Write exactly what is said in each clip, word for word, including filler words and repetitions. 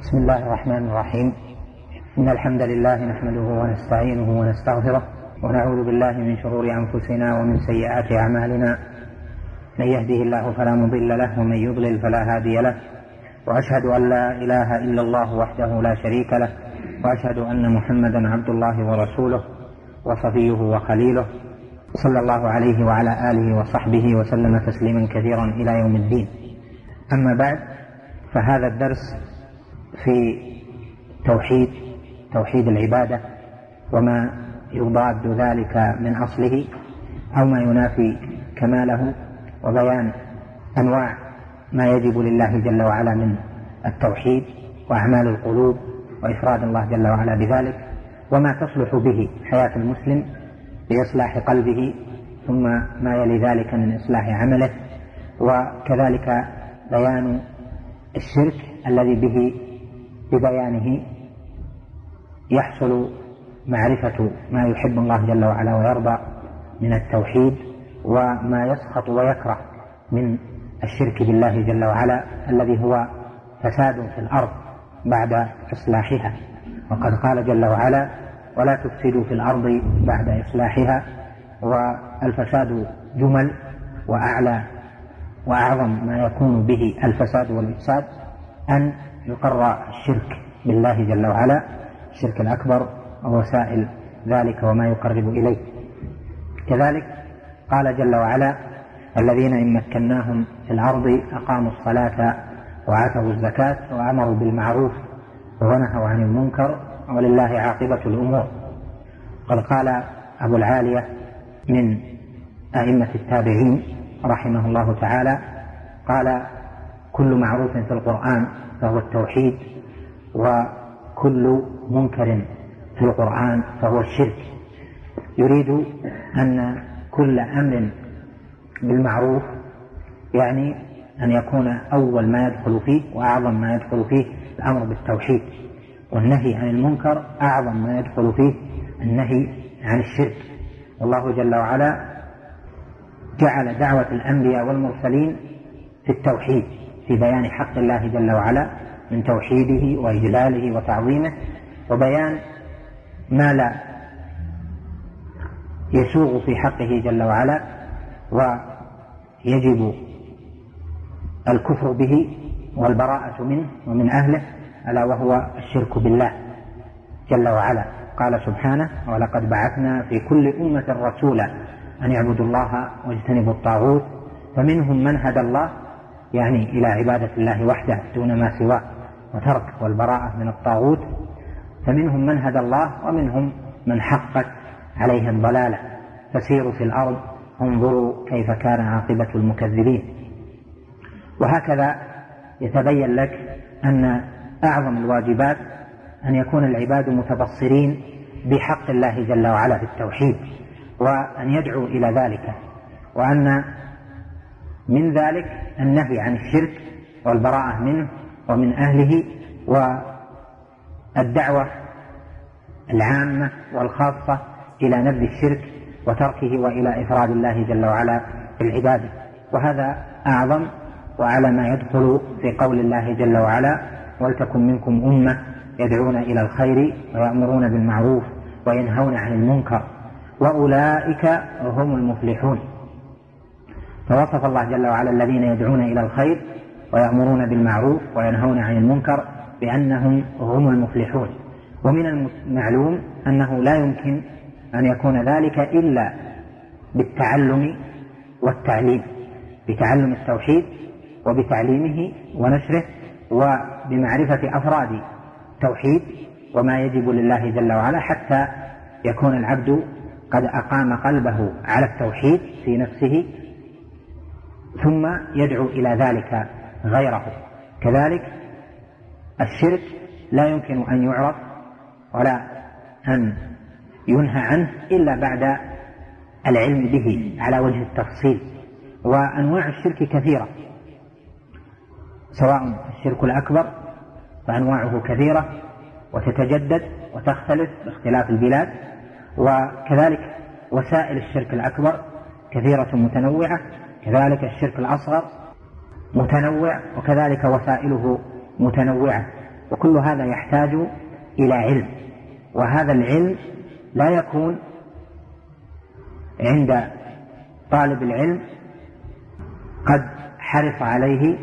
بسم الله الرحمن الرحيم. إن الحمد لله نحمده ونستعينه ونستغفره ونعوذ بالله من شرور أنفسنا ومن سيئات أعمالنا. من يهده الله فلا مضل له ومن يضلل فلا هادي له، وأشهد أن لا إله إلا الله وحده لا شريك له، وأشهد أن محمدا عبد الله ورسوله وصفيه وخليله، صلى الله عليه وعلى آله وصحبه وسلم تسليما كثيرا إلى يوم الدين. أما بعد، فهذا الدرس في توحيد توحيد العبادة وما يضاد ذلك من أصله أو ما ينافي كماله، وبيان أنواع ما يجب لله جل وعلا من التوحيد وأعمال القلوب وإفراد الله جل وعلا بذلك، وما تصلح به حياة المسلم لإصلاح قلبه، ثم ما يلي ذلك من إصلاح عمله، وكذلك بيان الشرك الذي به ببيانه يحصل معرفة ما يحب الله جل وعلا ويرضى من التوحيد، وما يسخط ويكره من الشرك بالله جل وعلا الذي هو فساد في الأرض بعد إصلاحها. وقد قال جل وعلا: ولا تفسدوا في الأرض بعد إصلاحها. والفساد جمل، وأعلى وأعظم ما يكون به الفساد والإفساد أن يقر الشرك بالله جل وعلا، الشرك الأكبر ووسائل ذلك وما يقرب إليه. كذلك قال جل وعلا: الذين إن مكناهم في الأرض أقاموا الصلاة وآتوا الزكاة وأمروا بالمعروف ونهوا عن المنكر ولله عاقبة الأمور. قد قال أبو العالية من أئمة التابعين رحمه الله تعالى، قال: كل معروف في القرآن فهو التوحيد، وكل منكر في القرآن فهو الشرك. يريد أن كل أمر بالمعروف يعني أن يكون أول ما يدخل فيه وأعظم ما يدخل فيه الأمر بالتوحيد، والنهي عن المنكر أعظم ما يدخل فيه النهي عن الشرك. والله جل وعلا جعل دعوة الأنبياء والمرسلين في التوحيد، في بيان حق الله جل وعلا من توحيده وإجلاله وتعظيمه، وبيان ما لا يسوغ في حقه جل وعلا ويجب الكفر به والبراءة منه ومن أهله، ألا وهو الشرك بالله جل وعلا. قال سبحانه: ولقد بعثنا في كل أمة رسولا أن يعبدوا الله واجتنبوا الطاغوت فمنهم من هدى الله، يعني إلى عبادة الله وحده دون ما سواه وترك والبراءة من الطاغوت، فمنهم من هدى الله ومنهم من حقت عليه الضلالة، فسيروا في الأرض انظروا كيف كان عاقبة المكذبين. وهكذا يتبين لك أن أعظم الواجبات أن يكون العباد متبصرين بحق الله جل وعلا في التوحيد، وأن يدعوا إلى ذلك، وأن من ذلك النهي عن الشرك والبراءة منه ومن أهله، والدعوة العامة والخاصة إلى نبذ الشرك وتركه وإلى إفراد الله جل وعلا بالعبادة. وهذا أعظم وعلى ما يدخل في قول الله جل وعلا: ولتكن منكم أمة يدعون إلى الخير ويأمرون بالمعروف وينهون عن المنكر وأولئك هم المفلحون. فوصف الله جل وعلا الذين يدعون إلى الخير ويأمرون بالمعروف وينهون عن المنكر بأنهم هم المفلحون. ومن المعلوم أنه لا يمكن أن يكون ذلك إلا بالتعلم والتعليم، بتعلم التوحيد وبتعليمه ونشره، وبمعرفة أفراد التوحيد وما يجب لله جل وعلا، حتى يكون العبد قد أقام قلبه على التوحيد في نفسه، ثم يدعو إلى ذلك غيره. كذلك الشرك لا يمكن أن يعرف ولا أن ينهى عنه إلا بعد العلم به على وجه التفصيل. وأنواع الشرك كثيرة، سواء الشرك الأكبر فأنواعه كثيرة وتتجدد وتختلف باختلاف البلاد، وكذلك وسائل الشرك الأكبر كثيرة متنوعة، كذلك الشرك الأصغر متنوع، وكذلك وسائله متنوعة. وكل هذا يحتاج إلى علم، وهذا العلم لا يكون عند طالب العلم قد حرص عليه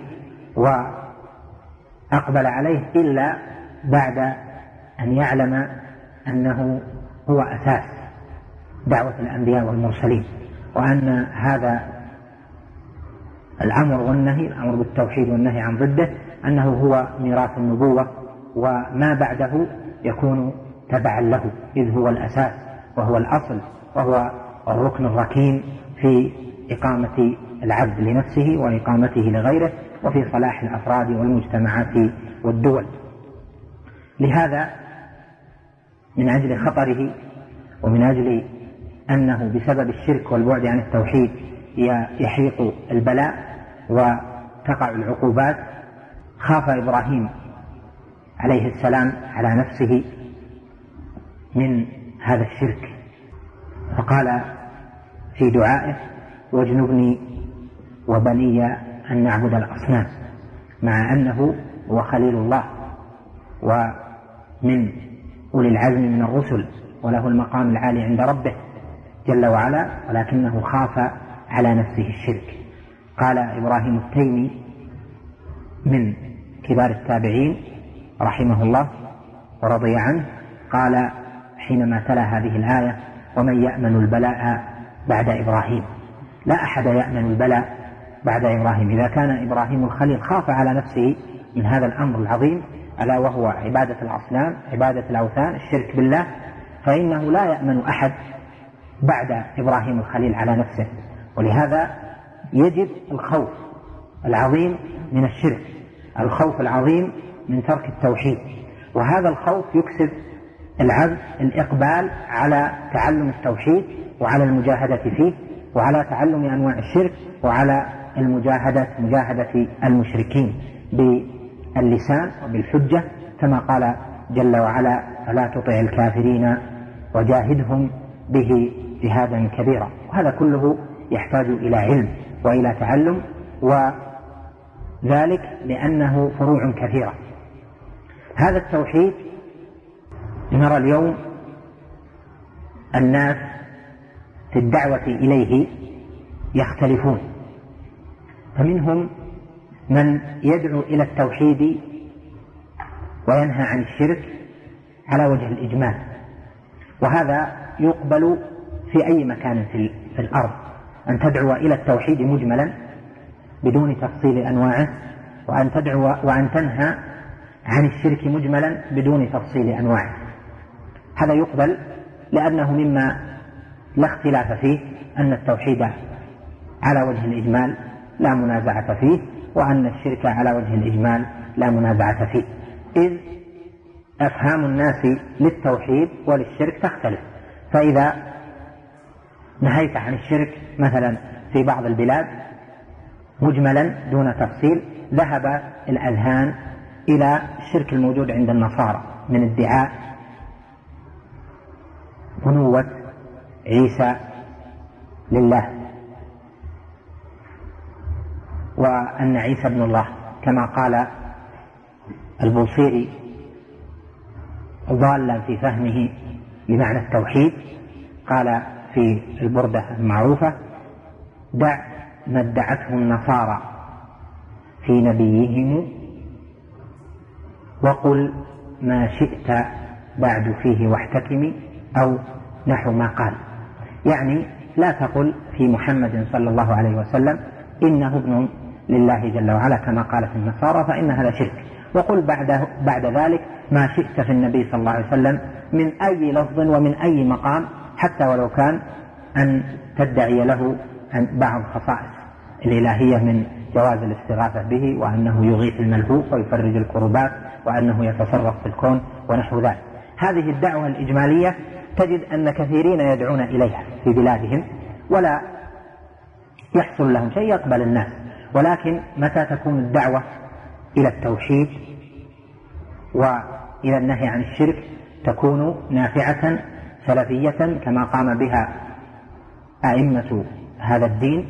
وأقبل عليه إلا بعد أن يعلم أنه هو أساس دعوة الأنبياء والمرسلين، وأن هذا الأمر والنهي، الأمر بالتوحيد والنهي عن ضده، أنه هو ميراث النبوة، وما بعده يكون تبعا له، إذ هو الأساس وهو الأصل وهو الركن الركين في إقامة العبد لنفسه وإقامته لغيره، وفي صلاح الأفراد والمجتمعات والدول. لهذا من أجل خطره ومن أجل أنه بسبب الشرك والبعد عن التوحيد يحيق البلاء وتقع العقوبات، خاف إبراهيم عليه السلام على نفسه من هذا الشرك، فقال في دعائه: واجنبني وبني أن نعبد الأصنام، مع أنه هو خليل الله ومن أولي العزم من الرسل وله المقام العالي عند ربه جل وعلا، ولكنه خاف على نفسه الشرك. قال إبراهيم التيمي من كبار التابعين رحمه الله ورضي عنه، قال حينما تلا هذه الآية: ومن يأمن البلاء بعد إبراهيم؟ لا أحد يأمن البلاء بعد إبراهيم. إذا كان إبراهيم الخليل خاف على نفسه من هذا الأمر العظيم، ألا وهو عبادة الأصنام، عبادة الأوثان، الشرك بالله، فإنه لا يأمن أحد بعد إبراهيم الخليل على نفسه. ولهذا يجب الخوف العظيم من الشرك، الخوف العظيم من ترك التوحيد، وهذا الخوف يكسب العبد الإقبال على تعلم التوحيد وعلى المجاهدة فيه وعلى تعلم أنواع الشرك وعلى المجاهدة مجاهدة المشركين باللسان وبالحجة، كما قال جل وعلا: فلا تطع الكافرين وجاهدهم به جهادا كبيرا. وهذا كله يحتاج إلى علم وإلى تعلم، وذلك لأنه فروع كثيرة. هذا التوحيد نرى اليوم الناس في الدعوة إليه يختلفون، فمنهم من يدعو إلى التوحيد وينهى عن الشرك على وجه الإجمال، وهذا يقبل في أي مكان في الأرض، أن تدعو إلى التوحيد مجملا بدون تفصيل أنواعه، وأن تدعو وأن تنهى عن الشرك مجملا بدون تفصيل أنواعه. هذا يقبل لأنه مما لا اختلاف فيه أن التوحيد على وجه الإجمال لا منازعة فيه، وأن الشرك على وجه الإجمال لا منازعة فيه، إذ أفهام الناس للتوحيد وللشرك تختلف. فإذا نهيت عن الشرك مثلا في بعض البلاد مجملا دون تفصيل، ذهب الأذهان إلى الشرك الموجود عند النصارى من ادعاء بنوة عيسى لله، وأن عيسى ابن الله، كما قال البوصيري ضالا في فهمه لمعنى التوحيد، قال في البردة المعروفة: دع ما ادعته النصارى في نبيهم وقل ما شئت بعد فيه واحتكمي، أو نحو ما قال. يعني لا تقل في محمد صلى الله عليه وسلم إنه ابن لله جل وعلا كما قالت النصارى، فإن هذا شرك، وقل بعد, بعد ذلك ما شئت في النبي صلى الله عليه وسلم من أي لفظ ومن أي مقام، حتى ولو كان أن تدعي له بعض خصائص الإلهية من جواز الاستغاثة به، وأنه يغيث الملهوف ويفرج الكربات، وأنه يتصرف في الكون ونحو ذلك. هذه الدعوة الإجمالية تجد أن كثيرين يدعون إليها في بلادهم ولا يحصل لهم شيء، يقبل الناس. ولكن متى تكون الدعوة إلى التوحيد وإلى النهي عن الشرك تكون نافعة سلفية كما قام بها أئمة هذا الدين،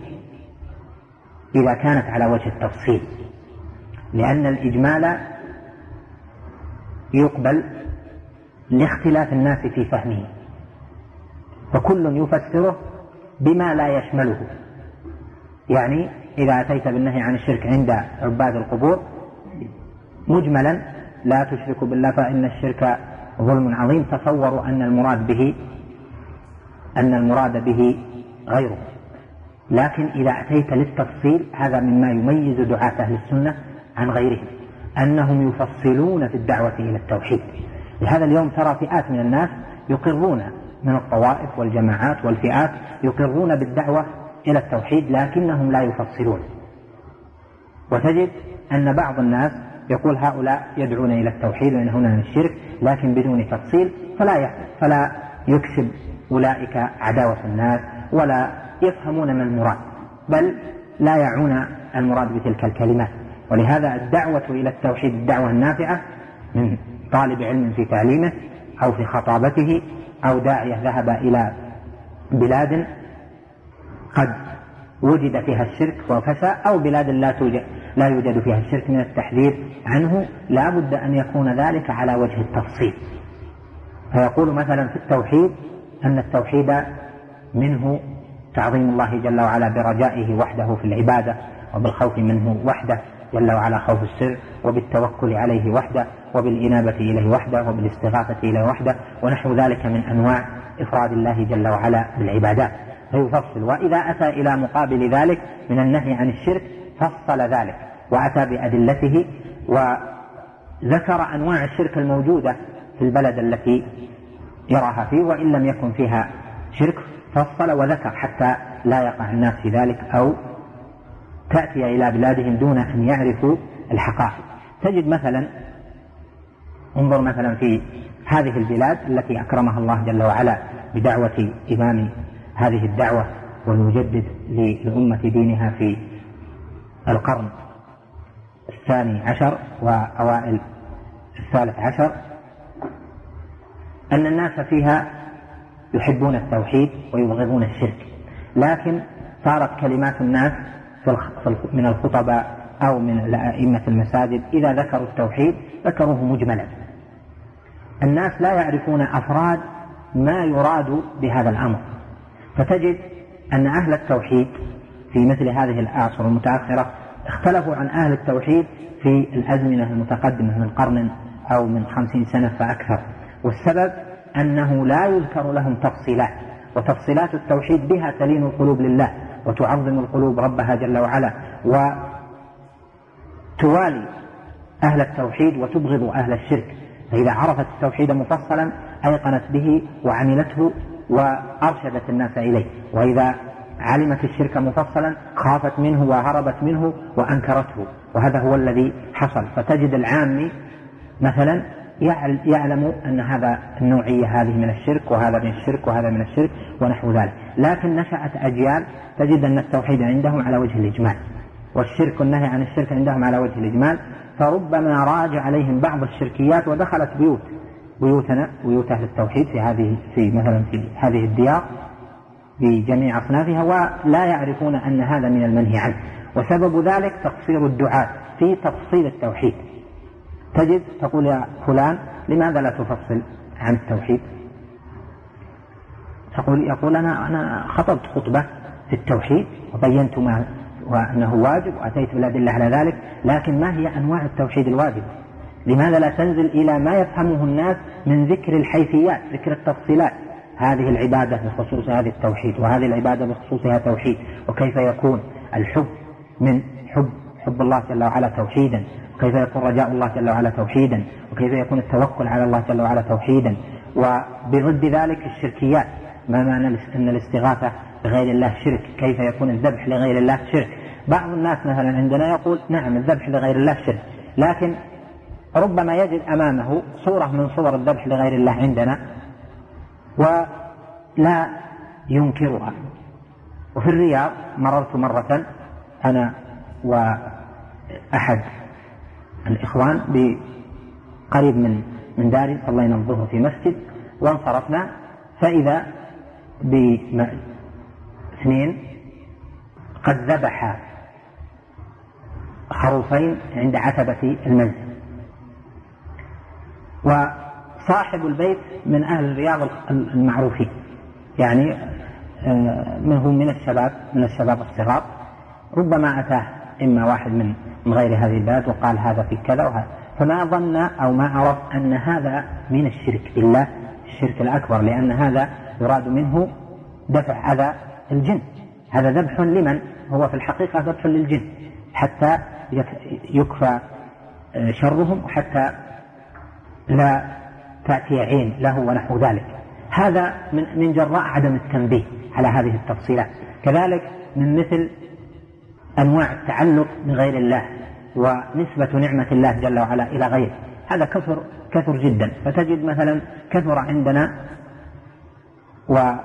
إذا كانت على وجه التفصيل، لأن الإجمال يقبل لاختلاف الناس في فهمه، فكل يفسره بما لا يشمله. يعني إذا أتيت بالنهي عن الشرك عند عباد القبور مجملا لا تشركوا بالله فإن الشرك ظلم عظيم، تصوروا أن المراد به أن المراد به غيره. لكن إذا أتيت للتفصيل هذا مما يميز دعاة أهل السنة عن غيرهم، أنهم يفصلون في الدعوة إلى التوحيد. لهذا اليوم ترى فئات من الناس يقرون من الطوائف والجماعات والفئات يقرون بالدعوة إلى التوحيد لكنهم لا يفصلون، وتجد أن بعض الناس يقول هؤلاء يدعون إلى التوحيد وينهون عن الشرك لكن بدون تفصيل، فلا فلا يكسب أولئك عداوة الناس ولا يفهمون ما المراد، بل لا يعون المراد بتلك الكلمات. ولهذا الدعوة إلى التوحيد الدعوة النافعة من طالب علم في تعليمه أو في خطابته أو داعية ذهب إلى بلاد قد وجد فيها الشرك وفشى أو بلاد لا توجد لا يوجد فيها الشرك من التحذير عنه، لا بد أن يكون ذلك على وجه التفصيل. فيقول مثلا في التوحيد أن التوحيد منه تعظيم الله جل وعلا برجائه وحده في العبادة، وبالخوف منه وحده جل وعلا خوف السر، وبالتوكل عليه وحده، وبالإنابة إليه وحده، وبالاستغاثة إليه وحده، ونحو ذلك من أنواع إفراد الله جل وعلا بالعبادات. فيفصل، وإذا أتى إلى مقابل ذلك من النهي عن الشرك فصل ذلك وأتى بأدلته وذكر أنواع الشرك الموجودة في البلد التي يراها فيه، وإن لم يكن فيها شرك فصل وذكر حتى لا يقع الناس في ذلك أو تأتي إلى بلادهم دون أن يعرفوا الحقائق. تجد مثلا انظر مثلا في هذه البلاد التي أكرمها الله جل وعلا بدعوة إمام هذه الدعوة والمجدد لأمة دينها في القرن الثاني عشر وأوائل الثالث عشر، أن الناس فيها يحبون التوحيد ويبغضون الشرك، لكن صارت كلمات الناس من الخطباء أو من أئمة المساجد إذا ذكروا التوحيد ذكروه مجملا. الناس لا يعرفون أفراد ما يراد بهذا الأمر، فتجد أن أهل التوحيد في مثل هذه الأعصر المتأخرة اختلفوا عن أهل التوحيد في الأزمنة المتقدمة من قرن أو من خمسين سنة فأكثر، والسبب أنه لا يذكر لهم تفصيلات، وتفصيلات التوحيد بها تلين القلوب لله وتعظم القلوب ربها جل وعلا، وتوالي أهل التوحيد وتبغض أهل الشرك. فإذا عرفت التوحيد مفصلا أيقنت به وعملته وأرشدت الناس إليه، وإذا علمت الشرك مفصلا خافت منه وهربت منه وأنكرته، وهذا هو الذي حصل. فتجد العامي مثلا يعلم أن هذا النوعية هذه من الشرك وهذا من الشرك وهذا من الشرك ونحو ذلك، لكن نشأت أجيال تجد أن التوحيد عندهم على وجه الإجمال والشرك والنهي عن الشرك عندهم على وجه الإجمال، فربما راج عليهم بعض الشركيات ودخلت بيوت بيوتنا بيوت أهل التوحيد في هذه في مثلا في هذه الديار بجميع أصنافها ولا يعرفون أن هذا من المنهي عنه، وسبب ذلك تقصير الدعاة في تفصيل التوحيد. تجد تقول يا فلان لماذا لا تفصل عن التوحيد؟ تقول يقول أنا أنا خطبت خطبة في التوحيد وبينت ما وأنه واجب وأتيت بالأدلة على ذلك، لكن ما هي أنواع التوحيد الواجب؟ لماذا لا تنزل إلى ما يفهمه الناس من ذكر الحيثيات، ذكر التفصيلات، هذه العبادة بخصوص هذه التوحيد وهذه العبادة بخصوصها توحيد، وكيف يكون الحب من حب حب الله جل وعلا توحيدا، وكيف يكون رجاء الله جل وعلا توحيدا، وكيف يكون التوكل على الله جل وعلا توحيدا، وبضد ذلك الشركيات، ما معنى أن الاستغاثة بغير الله شرك، كيف يكون الذبح لغير الله شرك. بعض الناس مثلا عندنا يقول نعم الذبح لغير الله شرك، لكن ربما يجد أمامه صورة من صور الذبح لغير الله عندنا ولا ينكرها. وفي الرياض مررت مرة أنا وأحد الإخوان بقريب من من داري، صلينا الظهر في مسجد وانصرفنا، فإذا باثنين قد ذبح خروفين عند عتبة المنزل، وصاحب البيت من أهل الرياض المعروفين، يعني منهم من الشباب من الشباب الصغار، ربما أتاه إما واحد من من غير هذه البلاد وقال هذا في كذا وهذا، فما ظن أو ما عرف أن هذا من الشرك بالله، الشرك الأكبر، لأن هذا يراد منه دفع أذى الجن، هذا ذبح لمن هو في الحقيقة ذبح للجن حتى يكفى شرهم وحتى لا تأتي عين له ونحو ذلك. هذا من من جراء عدم التنبيه على هذه التفصيلات. كذلك من مثل أنواع التعلق بغير الله ونسبة نعمة الله جل وعلا إلى غيره، هذا كثر كثر جدا. فتجد مثلا كثر عندنا، وإذا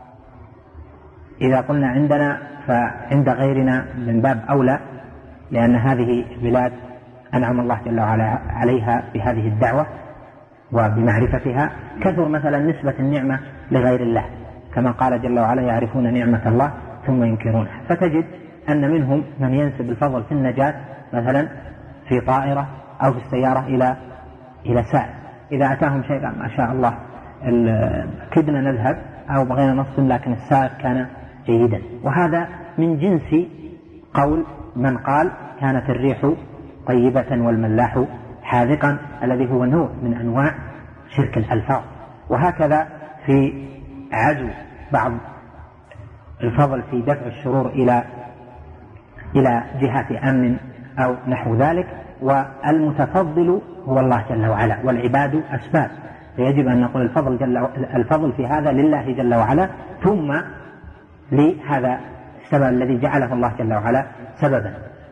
قلنا عندنا فعند غيرنا من باب أولى، لأن هذه بلاد أنعم الله جل وعلا عليها بهذه الدعوة وبمعرفتها. كثر مثلا نسبة النعمة لغير الله، كما قال جل وعلا يعرفون نعمة الله ثم ينكرونها. فتجد أن منهم من ينسب الفضل في النجاة مثلا في طائرة أو في السيارة إلى إلى سائق، إذا أتاهم شيء ما شاء الله كدنا نذهب أو بغينا نصل لكن السائق كان جيدا. وهذا من جنس قول من قال كانت الريح طيبة والملاح حاذقا، الذي هو نوع من أنواع شرك الألفاظ. وهكذا في عزو بعض الفضل في دفع الشرور إلى إلى جهة أمن أو نحو ذلك. والمتفضل هو الله جل وعلا والعباد أسباب، فيجب أن نقول الفضل, جل الفضل في هذا لله جل وعلا، ثم لهذا السبب الذي جعله الله جل وعلا سببا.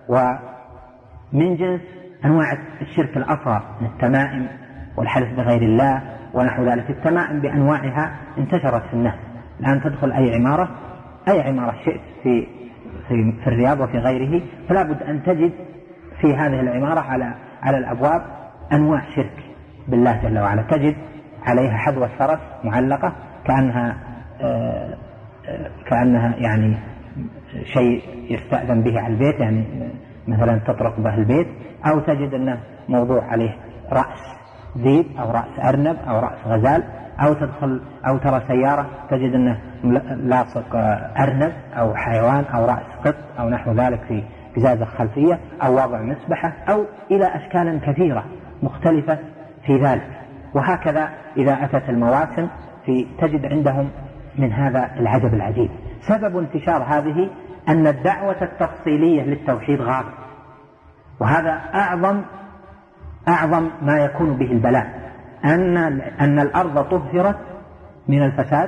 ومن جنس أنواع الشرك الأصغر من التمائم والحلف بغير الله ونحو ذلك. التمائم بأنواعها انتشرت في الناس، الآن تدخل أي عمارة أي عمارة شئت في في, في الرياض وفي غيره، فلا بد أن تجد في هذه العمارة على على الأبواب أنواع شرك بالله جل وعلا. تجد عليها حذو الثرث معلقة كأنها آآ آآ كأنها يعني شيء يستأذن به على البيت، يعني مثلا تطرق به البيت، أو تجد أنه موضوع عليه رأس ذيب أو رأس أرنب أو رأس غزال، أو تدخل أو ترى سيارة تجد أنه لاصق أرنب أو حيوان أو رأس قط أو نحو ذلك في قزازة خلفية، أو وضع مسبحة، أو إلى أشكال كثيرة مختلفة في ذلك. وهكذا إذا أتت المواسم في تجد عندهم من هذا العجب العجيب. سبب انتشار هذه أن الدعوة التفصيلية للتوحيد غابت، وهذا أعظم أعظم ما يكون به البلاء، أن أن الأرض طهرت من الفساد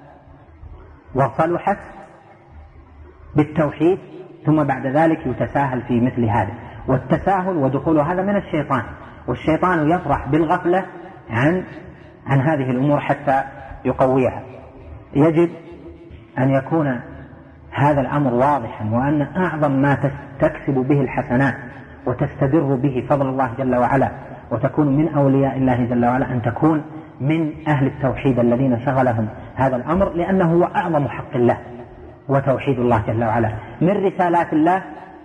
وصلحت بالتوحيد، ثم بعد ذلك يتساهل في مثل هذا. والتساهل ودخول هذا من الشيطان، والشيطان يفرح بالغفلة عن عن هذه الأمور حتى يقويها. يجب أن يكون هذا الأمر واضحا، وأن أعظم ما تكسب به الحسنات وتستدر به فضل الله جل وعلا وتكون من أولياء الله جل وعلا أن تكون من أهل التوحيد الذين شغلهم هذا الأمر، لأنه هو أعظم حق الله وتوحيد الله جل وعلا. من رسالات الله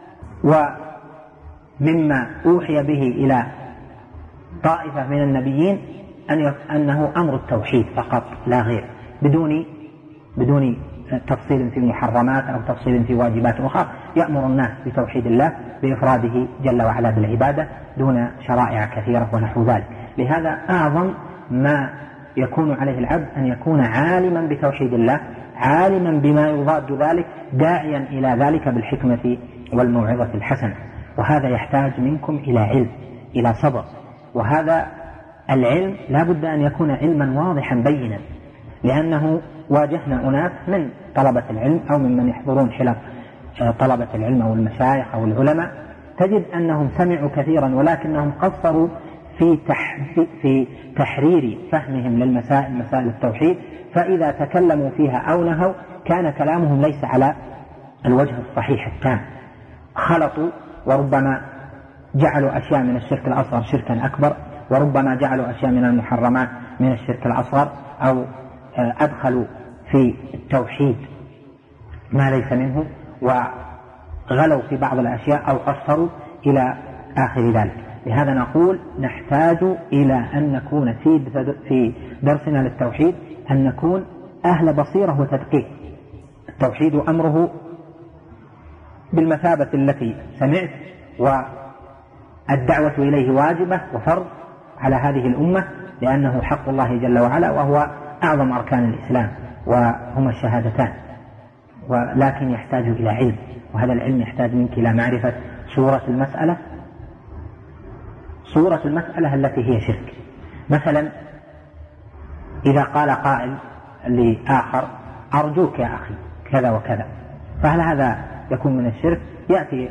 ومما أوحي به إلى طائفة من النبيين أن أنه أمر التوحيد فقط لا غير، بدون بدون تفصيل في محرمات أو تفصيل في واجبات أخرى. يأمر الناس بتوحيد الله بإفراده جل وعلا بالعبادة دون شرائع كثيرة ونحو ذلك. لهذا أعظم ما يكون عليه العبد أن يكون عالما بتوحيد الله، عالما بما يضاد ذلك، داعيا إلى ذلك بالحكمة والموعظة الحسنة. وهذا يحتاج منكم إلى علم، إلى صبر. وهذا العلم لا بد أن يكون علما واضحا بينا، لأنه واجهنا أناس من طلبة العلم أو ممن يحضرون حلق طلبة العلم أو المشايخ أو العلماء، تجد أنهم سمعوا كثيرا ولكنهم قصروا في في تحرير فهمهم للمسائل مسائل التوحيد، فإذا تكلموا فيها أو نهوا كان كلامهم ليس على الوجه الصحيح التام، خلطوا، وربما جعلوا أشياء من الشرك الأصغر شركا أكبر، وربما جعلوا أشياء من المحرمات من الشرك الأصغر، أو أدخلوا في التوحيد ما ليس منه، وغلوا في بعض الأشياء أو قصروا إلى آخر ذلك. لهذا نقول نحتاج إلى أن نكون في درسنا للتوحيد أن نكون أهل بصيرة وتدقيق. التوحيد أمره بالمثابة التي سمعت، والدعوة إليه واجبة وفرض على هذه الأمة، لأنه حق الله جل وعلا وهو أعظم أركان الإسلام وهما الشهادتان، ولكن يحتاج إلى علم، وهذا العلم يحتاج منك إلى معرفة صورة المسألة صورة المسألة التي هي شرك. مثلا إذا قال قائل لآخر أرجوك يا أخي كذا وكذا، فهل هذا يكون من الشرك؟ يأتي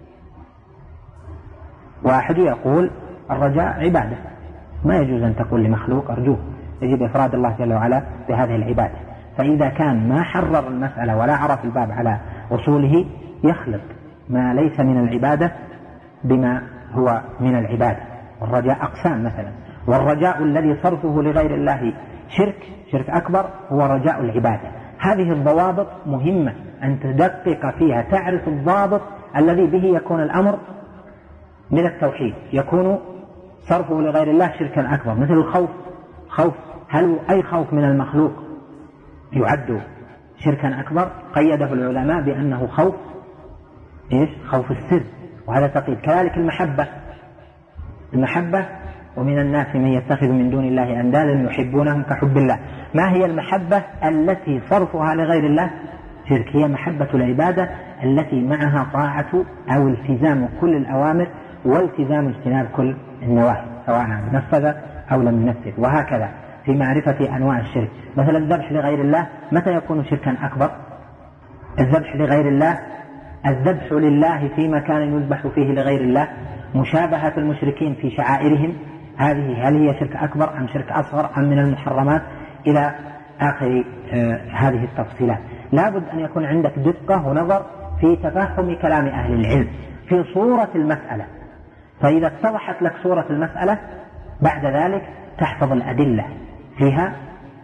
واحد يقول الرجاء عبادة، ما يجوز أن تقول لمخلوق أرجوه، يجب إفراد الله جل وعلا بهذه العبادة. فإذا كان ما حرر المسألة ولا عرف الباب على أصوله يخلط ما ليس من العبادة بما هو من العبادة. والرجاء أقسام مثلا، والرجاء الذي صرفه لغير الله شرك شرك أكبر هو رجاء العبادة. هذه الضوابط مهمة أن تدقق فيها، تعرف الضابط الذي به يكون الأمر من التوحيد، يكون صرفه لغير الله شركا أكبر. مثل الخوف، خوف هل أي خوف من المخلوق يعد شركا أكبر؟ قيده العلماء بأنه خوف إيش؟ خوف السر، وهذا تقييد. كذلك المحبة، المحبة ومن الناس من يتخذ من دون الله أندادا يحبونهم كحب الله. ما هي المحبة التي صرفها لغير الله شرك؟ هي محبة العبادة التي معها طاعة أو التزام كل الأوامر والتزام اجتناب كل النواهي، سواء نفذ أو لم ينفذ. وهكذا في معرفة أنواع الشرك. مثلا الذبح لغير الله متى يكون شركا أكبر؟ الذبح لغير الله، الذبح لله في مكان يذبح فيه لغير الله، مشابهة المشركين في شعائرهم، هذه هل هي شرك أكبر أم شرك أصغر أم من المحرمات، إلى آخر آه هذه التفصيلات. لابد أن يكون عندك دقة ونظر في تفهم كلام أهل العلم في صورة المسألة، فإذا اتضحت لك صورة المسألة بعد ذلك تحفظ الأدلة فيها،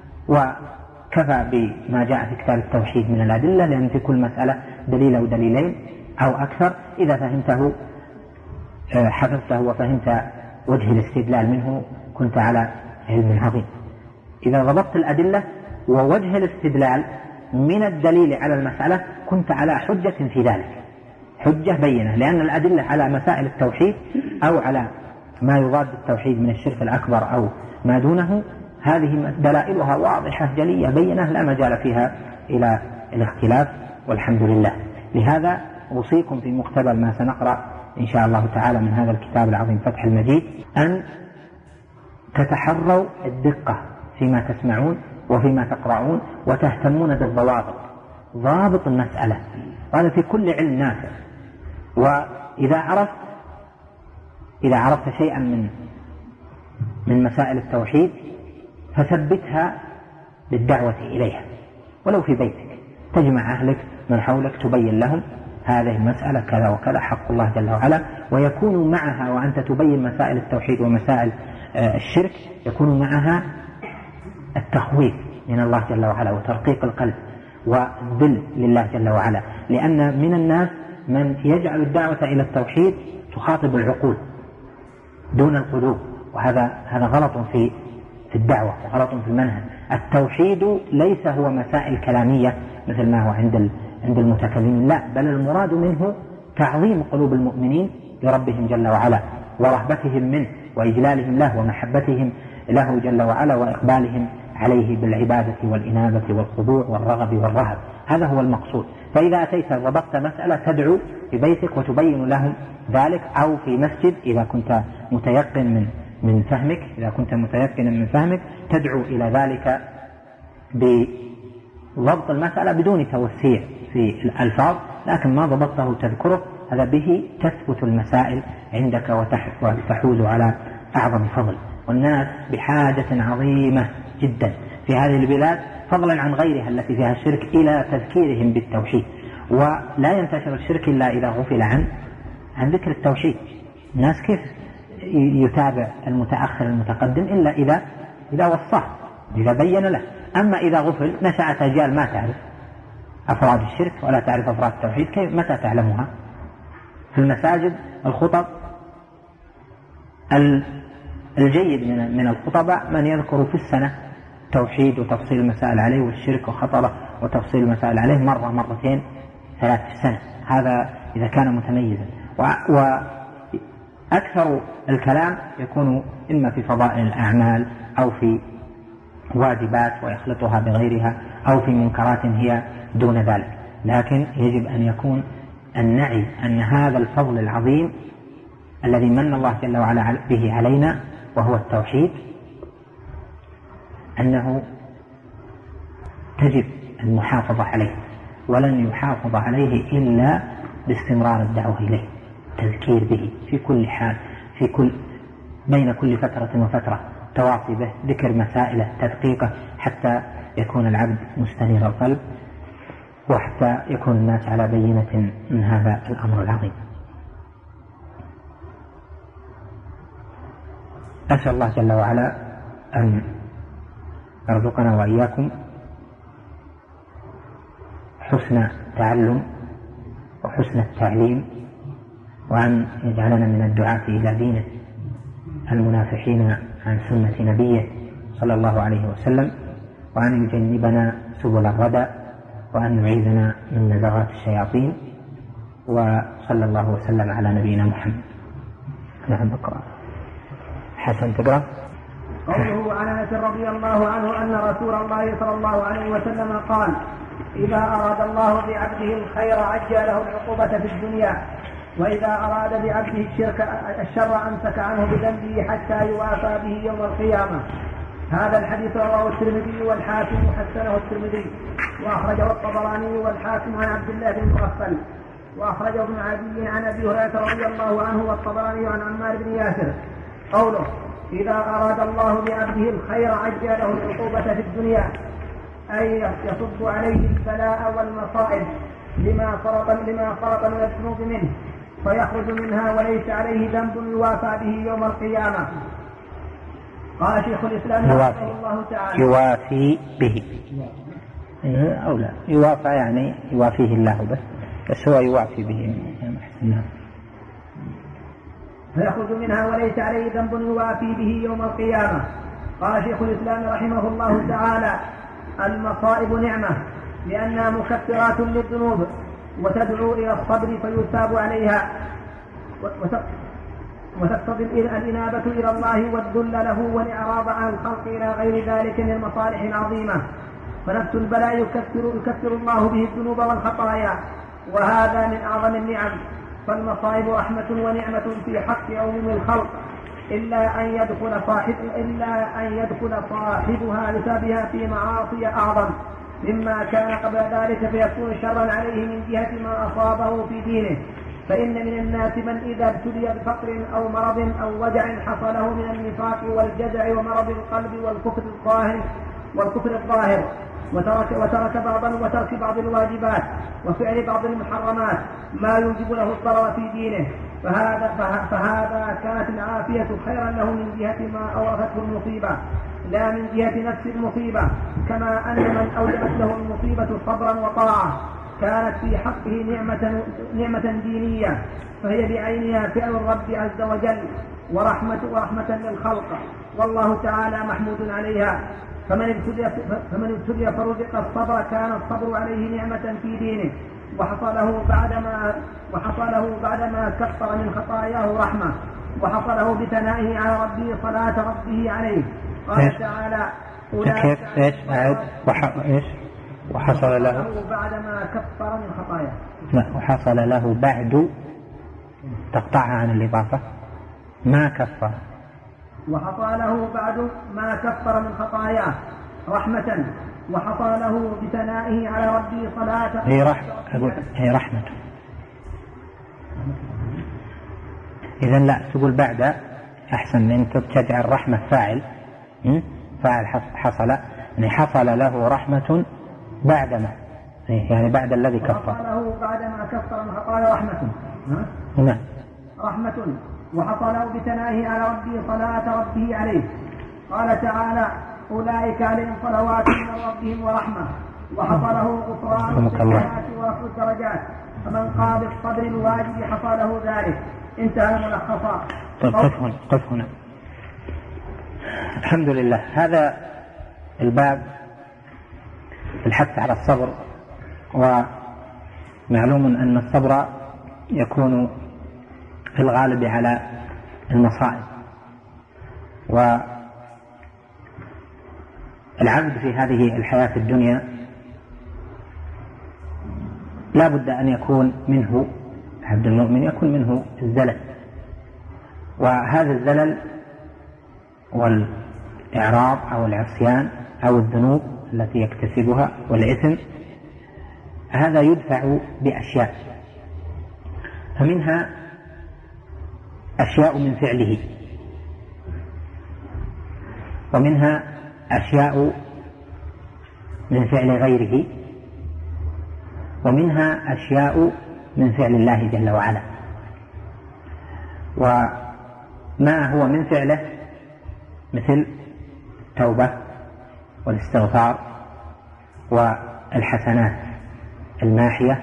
وكفى بما جاء في كتاب التوحيد من الأدلة، لأن في كل مسألة دليل أو دليلين أو أكثر. إذا فهمته حفظته وفهمت وجه الاستدلال منه كنت على علم عظيم. إذا ضبطت الأدلة ووجه الاستدلال من الدليل على المسألة كنت على حجة في ذلك، حجة بينة، لأن الأدلة على مسائل التوحيد أو على ما يضاد التوحيد من الشرك الأكبر أو ما دونه، هذه دلائلها واضحة جلية بينة لا مجال فيها إلى الاختلاف، والحمد لله. لهذا أوصيكم في مقتبل ما سنقرأ إن شاء الله تعالى من هذا الكتاب العظيم فتح المجيد أن تتحروا الدقة فيما تسمعون وفيما تقرؤون، وتهتمون بالضوابط، ضابط المسألة، وهذا في كل علم نافع. وإذا عرفت إذا عرفت شيئا من من مسائل التوحيد فثبتها بالدعوة إليها، ولو في بيتك تجمع أهلك من حولك تبين لهم هذه المسألة كذا وكذا حق الله جل وعلا، ويكون معها وأنت تبين مسائل التوحيد ومسائل الشرك يكون معها التخويف من الله جل وعلا وترقيق القلب والذل لله جل وعلا، لأن من الناس من يجعل الدعوة إلى التوحيد تخاطب العقول دون القلوب، وهذا هذا غلط في في الدعوة وغلط في المنهج. التوحيد ليس هو مسائل كلامية مثل ما هو عند عند المتكلمين، لا، بل المراد منه تعظيم قلوب المؤمنين لربهم جل وعلا، ورهبتهم منه وإجلالهم له ومحبتهم له جل وعلا، وإقبالهم عليه بالعبادة والإنابة والخضوع والرغب والرهب، هذا هو المقصود. فإذا أتيت ضبطت مسألة تدعو في بيتك وتبين لهم ذلك، أو في مسجد إذا كنت متيقن من من فهمك إذا كنت متيقنا من فهمك تدعو إلى ذلك بضبط المسألة بدون توسيع في الألفاظ، لكن ما ضبطته تذكره، هذا به تثبت المسائل عندك وتحوز على أعظم فضل. والناس بحاجة عظيمة جدا في هذه البلاد فضلا عن غيرها التي فيها الشرك إلى تذكيرهم بالتوحيد، ولا ينتشر الشرك إلا إذا غفل عن عن ذكر التوحيد. الناس كيف يتابع المتأخر المتقدم إلا إذا إذا وصاه، إذا بين له. أما إذا غفل نشأت أجيال ما تعرف أفراد الشرك ولا تعرف أفراد التوحيد، كيف متى تعلمها؟ في المساجد الخطب الجيد من الخطباء من يذكر في السنة توحيد وتفصيل المسائل عليه والشرك وخطره وتفصيل المسائل عليه مرة مرتين ثلاث في السنة، هذا إذا كان متميزا. وأكثر الكلام يكون إما في فضائل الأعمال أو في واجبات ويخلطها بغيرها أو في منكرات هي دون ذلك، لكن يجب أن يكون النعي أن هذا الفضل العظيم الذي من الله جل وعلا به علينا وهو التوحيد أنه تجب المحافظة عليه، ولن يحافظ عليه إلا باستمرار الدعوة إليه، التذكير به في كل حال، في كل بين كل فترة وفترة، تواصي به، ذكر مسائله، تدقيقه، حتى يكون العبد مستنير القلب وحتى يكون الناس على بينة من هذا الأمر العظيم. أسأل الله جل وعلا أن يرزقنا وإياكم حسن التعلم وحسن التعليم، وأن يجعلنا من الدعاة إلى دينه المنافحين عن سنة نبيه صلى الله عليه وسلم، وأن يجنبنا سبل الردى، وأن يعيذنا من نزغات الشياطين، وصلى الله وسلم على نبينا محمد. نعم نقرأ. حسن تقرأ. قوله عن أنس رضي الله عنه أن رسول الله صلى الله عليه وسلم قال: إذا أراد الله بعبده الخير عجل له العقوبة في الدنيا، وإذا أراد بعبده الشرك الشر أمسك عنه بذنبه حتى يوافى به يوم القيامة. هذا الحديث رواه الترمذي والحاكم وحسنه الترمذي، وأخرجه الطبراني والحاكم عن عبد الله بن مغفل، وأخرجه ابن عدي عن أبي هريرة رضي الله عنه والطبراني عن عمار بن ياسر. قوله: إذا أراد الله بعبده الخير عجل له العقوبة في الدنيا، أي يصب عليه البلاء والمصائب لما فرط لما فرط من الذنوب منه، فيخرج منها وليس عليه ذنب يوافى به يوم القيامة. قال شيخ الإسلام رحمه الله تعالى: يوافي به أو لا يوافى يعني يوافيه الله بس بس هو يوافي به. فيخرج منها وليس عليه ذنب يوافي به يوم القيامة. قال شيخ الإسلام رحمه الله تعالى: المصائب نعمة لأنها مكفرات للذنوب وتدعو إلى الصبر فيثاب عليها، وتقتضي الإنابة إلى الله والذل له والإعراض عن الخلق إلى غير ذلك من المصالح العظيمة. فنفس البلاء يكفر, يكفر الله به الذنوب والخطايا، وهذا من أعظم النعم. فالمصائب رحمة ونعمة في حق عموم الخلق، إلا أن يدخل صاحب إلا أن يدخل صاحبها بسببها في معاصي أعظم مما كان قبل ذلك، فيكون شرا عليه من جهة ما أصابه في دينه. فإن من الناس من إذا ابتلي بفقر أو مرض أو وجع حصله من النفاق والجزع ومرض القلب والكفر الظاهر والكفر الظاهر وترك, وترك بعضا وترك بعض الواجبات وفعل بعض المحرمات ما يوجب له الضرر في دينه، فهذا, فهذا كانت العافية خيرا له من جهة ما أورثته المصيبة لا من جهة نفس المصيبة. كما أن من أوجبت له المصيبة صبرا وطاعة كانت في حقه نعمة, نعمة دينية، فهي بعينها فعل الرب عز وجل ورحمة, ورحمة للخلق، والله تعالى محمود عليها. فمن ابتلي, فمن ابتلي فرزق الصبر كان الصبر عليه نعمة في دينه، وحصله بعدما, وحصله بعدما كفر من خطاياه رحمة، وحصله بثنائه على ربه صلاة ربه عليه. قال تعالى: كيف ايش بعد ايش وحصل له بعدما كفر من خطاياه. لا، وحصل له بعد تقطعها عن الإضافة ما كفر، وحصل له بعد ما كفر من خطاياه رحمة، وحصل له بثنائه على ربه صلاة. هي رحمة هي رحمة إذن لا تقول بعد أحسن من أن تجعل رحمة فاعل فاعل حصل يعني حصل له رحمة بعدما يعني بعد الذي كفر. وحصل له بعدما كفر من خطايا رحمة نعم رحمة وحصل له بثنائه على ربه صلاة ربه عليه. قال تعالى: أولئك عليهم صلوات من ربهم ورحمة وحصله غفران السيئات ورفع الدرجات، فمن قام بالصبر الواجب حصله ذلك. انتهى ملخصا. طيب قف هنا قف هنا. الحمد لله. هذا الباب في الحث على الصبر، ومعلوم أن الصبر يكون في الغالب على المصائب، والعبد في هذه الحياة الدنيا لا بد أن يكون منه، عبد المؤمن يكون منه الزلل، وهذا الزلل والإعراض أو العصيان أو الذنوب التي يكتسبها والإثم، هذا يدفع بأشياء، فمنها أشياء من فعله، ومنها أشياء من فعل غيره، ومنها أشياء من فعل الله جل وعلا. وما هو من فعله مثل التوبة والاستغفار والحسنات الماحية،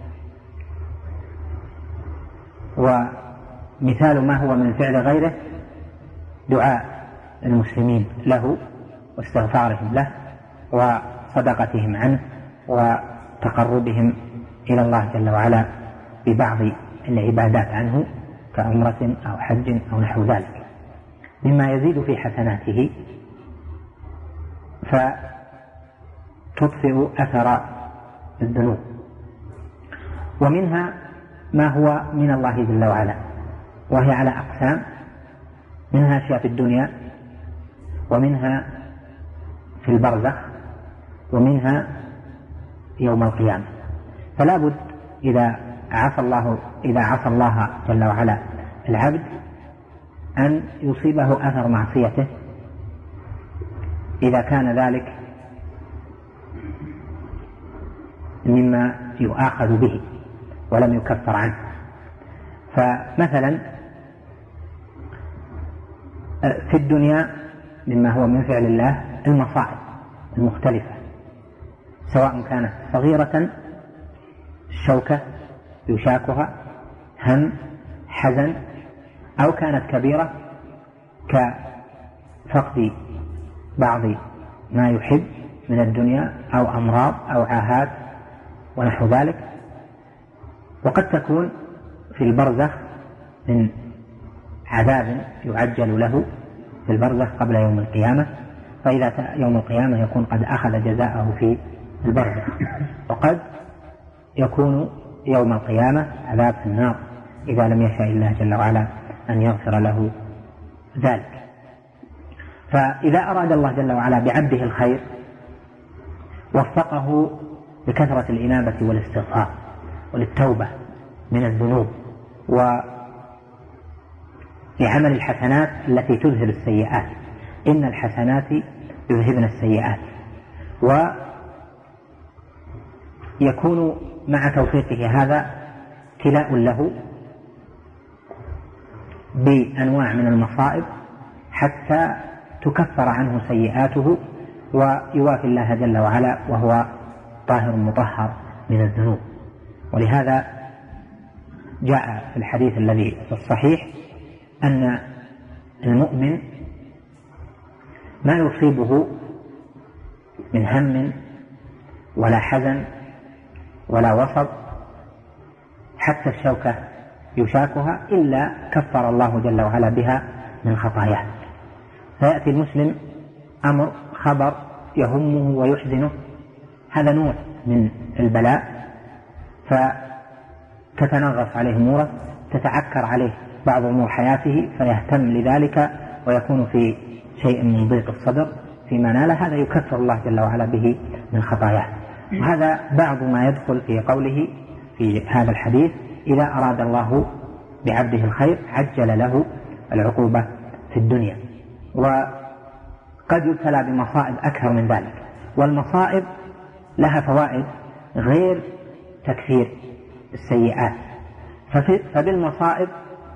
ومثال ما هو من فعل غيره دعاء المسلمين له واستغفارهم له وصدقتهم عنه وتقربهم إلى الله جل وعلا ببعض العبادات عنه كعمرة أو حج أو نحو ذلك، مما يزيد في حسناته فتطفئ أثر الذنوب. ومنها ما هو من الله جل وعلا، وهي على أقسام، منها أشياء في الدنيا، ومنها في البرزخ، ومنها يوم القيامة. فلا بد إذا عصى الله إذا عصى الله جل وعلا العبد أن يصيبه أثر معصيته، إذا كان ذلك مما يؤاخذ به ولم يكفر عنه. فمثلا في الدنيا مما هو من فعل الله المصائب المختلفة، سواء كانت صغيرة شوكة يشاكها، هم، حزن، أو كانت كبيرة كفقد بعض ما يحب من الدنيا أو أمراض أو عاهات ونحو ذلك. وقد تكون في البرزخ من عذاب يعجل له في البرزخ قبل يوم القيامة، فإذا يوم القيامة يكون قد أخذ جزاءه في البرزخ. وقد يكون يوم القيامة عذاب في النار إذا لم يشاء الله جل وعلا أن يغفر له ذلك. فإذا أراد الله جل وعلا بعبده الخير وفقه بكثرة الإنابة والاستغفار وللتوبة من الذنوب ولعمل الحسنات التي تذهب السيئات، إن الحسنات يذهبن السيئات، ويكون مع توفيقه هذا ابتلاء له بأنواع من المصائب حتى تكفر عنه سيئاته ويوافي الله جل وعلا وهو طاهر مطهر من الذنوب. ولهذا جاء في الحديث الذي في الصحيح أن المؤمن ما يصيبه من هم ولا حزن ولا وصب حتى الشوكة يشاكها إلا كفر الله جل وعلا بها من خطاياه. فيأتي المسلم أمر خبر يهمه ويحزنه، هذا نوع من البلاء، فتتنغص عليه أموره، تتعكر عليه بعض أمور حياته فيهتم لذلك ويكون في شيء من ضيق الصدر فيما ناله، هذا يكفر الله جل وعلا به من خطاياه. وهذا بعض ما يدخل في قوله في هذا الحديث إذا أراد الله بعبده الخير عجل له العقوبة في الدنيا. وقد يبتلى بمصائب أكثر من ذلك، والمصائب لها فوائد غير تكفير السيئات. فبالمصائب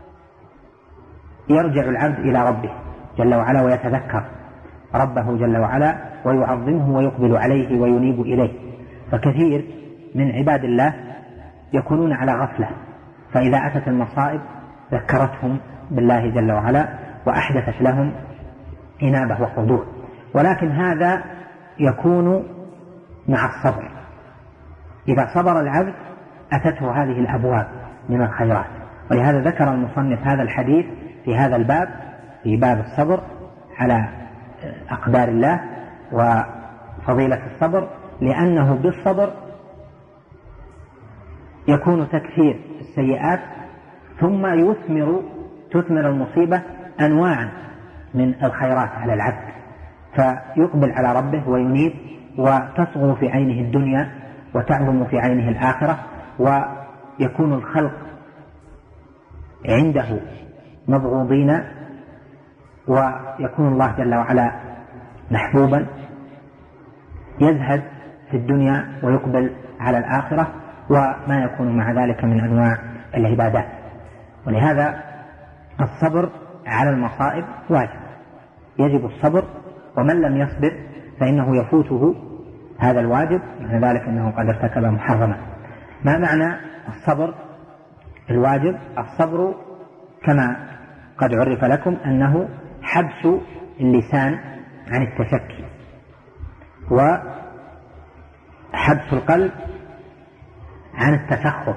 يرجع العبد إلى ربه جل وعلا ويتذكر ربه جل وعلا ويعظمه ويقبل عليه وينيب إليه. فكثير من عباد الله يكونون على غفلة، فإذا أتت المصائب ذكرتهم بالله جل وعلا وأحدثت لهم إنابة وخضوع، ولكن هذا يكون مع الصبر. إذا صبر العبد أتته هذه الأبواب من الخيرات، ولهذا ذكر المصنف هذا الحديث في هذا الباب، في باب الصبر على أقدار الله وفضيلة الصبر، لأنه بالصبر يكون تكفير السيئات، ثم يثمر تثمر المصيبة أنواعا من الخيرات على العبد، فيقبل على ربه وينيب، وتصغر في عينه الدنيا وتعظم في عينه الآخرة، ويكون الخلق عنده مبغوضين، ويكون الله جل وعلا محبوبا، يزهد في الدنيا ويقبل على الآخرة، وما يكون مع ذلك من أنواع العبادات. ولهذا الصبر على المصائب واجب، يجب الصبر، ومن لم يصبر فإنه يفوته هذا الواجب، معنى ذلك أنه قد ارتكب محرما. ما معنى الصبر الواجب؟ الصبر كما قد عرف لكم أنه حبس اللسان عن التشكي، وحبس القلب عن التسخط،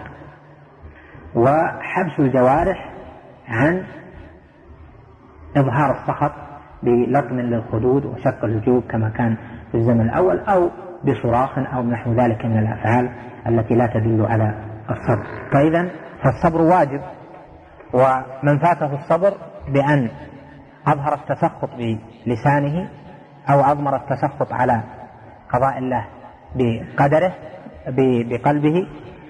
وحبس الجوارح عن إظهار السخط بلطم للخدود وشق الجيوب كما كان في الزمن الأول، أو بصراخ أو نحو ذلك من الأفعال التي لا تدل على الصبر. فإذا فالصبر واجب، ومن فاته الصبر بأن أظهر التسخط بلسانه أو أضمر التسخط على قضاء الله بقدره بقلبه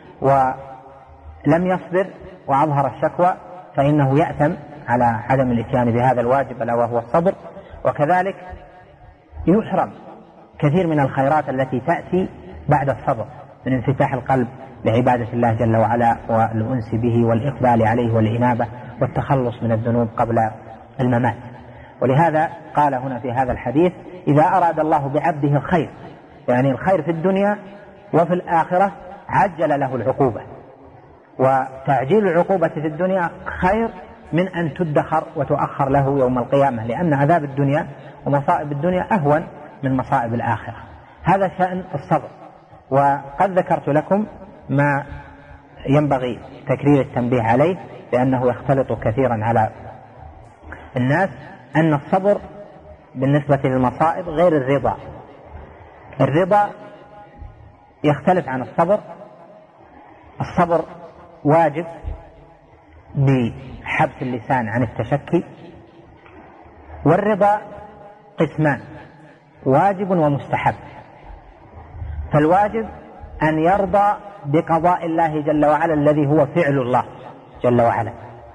ولم يصبر وأظهر الشكوى، فإنه يأثم على عدم الإتيان بهذا الواجب ألا وهو الصبر. وكذلك يحرم كثير من الخيرات التي تأتي بعد الصبر، من انفتاح القلب لعبادة الله جل وعلا والأنس به والإقبال عليه والإنابة والتخلص من الذنوب قبل الممات. ولهذا قال هنا في هذا الحديث: إذا أراد الله بعبده الخير، يعني الخير في الدنيا وفي الآخرة، عجل له العقوبة. وتعجيل العقوبة في الدنيا خير من أن تدخر وتؤخر له يوم القيامة، لأن عذاب الدنيا ومصائب الدنيا أهون من مصائب الآخرة. هذا شأن الصبر. وقد ذكرت لكم ما ينبغي تكرير التنبيه عليه، لأنه يختلط كثيرا على الناس، أن الصبر بالنسبة للمصائب غير الرضا. الرضا يختلف عن الصبر. الصبر واجب بحبس اللسان عن التشكي، والرضا قسمان: واجب ومستحب. فالواجب أن يرضى بقضاء الله جل وعلا الذي هو فعل الله جل وعلا،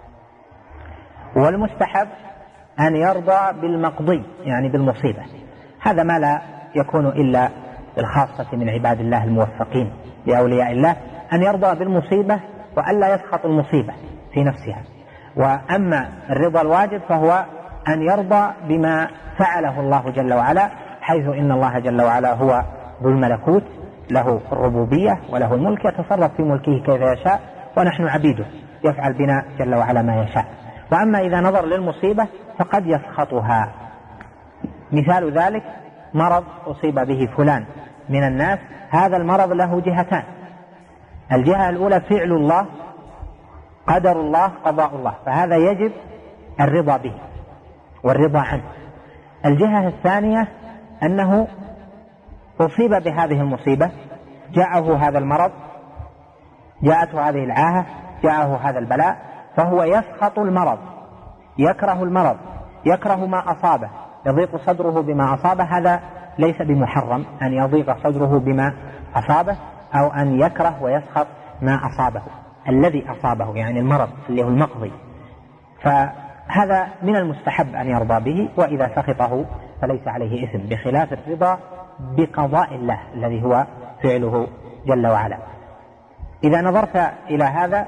والمستحب أن يرضى بالمقضي يعني بالمصيبة. هذا ما لا يكون إلا الخاصة من عباد الله الموفقين لأولياء الله، أن يرضى بالمصيبة وألا يسخط المصيبة في نفسها. وأما الرضا الواجب فهو أن يرضى بما فعله الله جل وعلا، حيث إن الله جل وعلا هو ذو الملكوت، له الربوبية وله الملك، يتصرف في ملكه كيف يشاء، ونحن عبيده، يفعل بنا جل وعلا ما يشاء. وأما إذا نظر للمصيبة فقد يسخطها. مثال ذلك مرض أصيب به فلان من الناس، هذا المرض له جهتان: الجهة الأولى فعل الله، قدر الله، قضاء الله، فهذا يجب الرضا به والرضا عنه. الجهة الثانية أنه أصيب بهذه المصيبة، جاءه هذا المرض، جاءته هذه العاهة، جاءه هذا البلاء، فهو يسخط المرض، يكره المرض، يكره ما أصابه، يضيق صدره بما أصابه. هذا ليس بمحرم أن يضيق صدره بما أصابه، أو أن يكره ويسخط ما أصابه الذي أصابه، يعني المرض اللي هو المقضي. فهذا من المستحب أن يرضى به، وإذا سخطه فليس عليه إثم، بخلاف الرضا بقضاء الله الذي هو فعله جل وعلا. إذا نظرت إلى هذا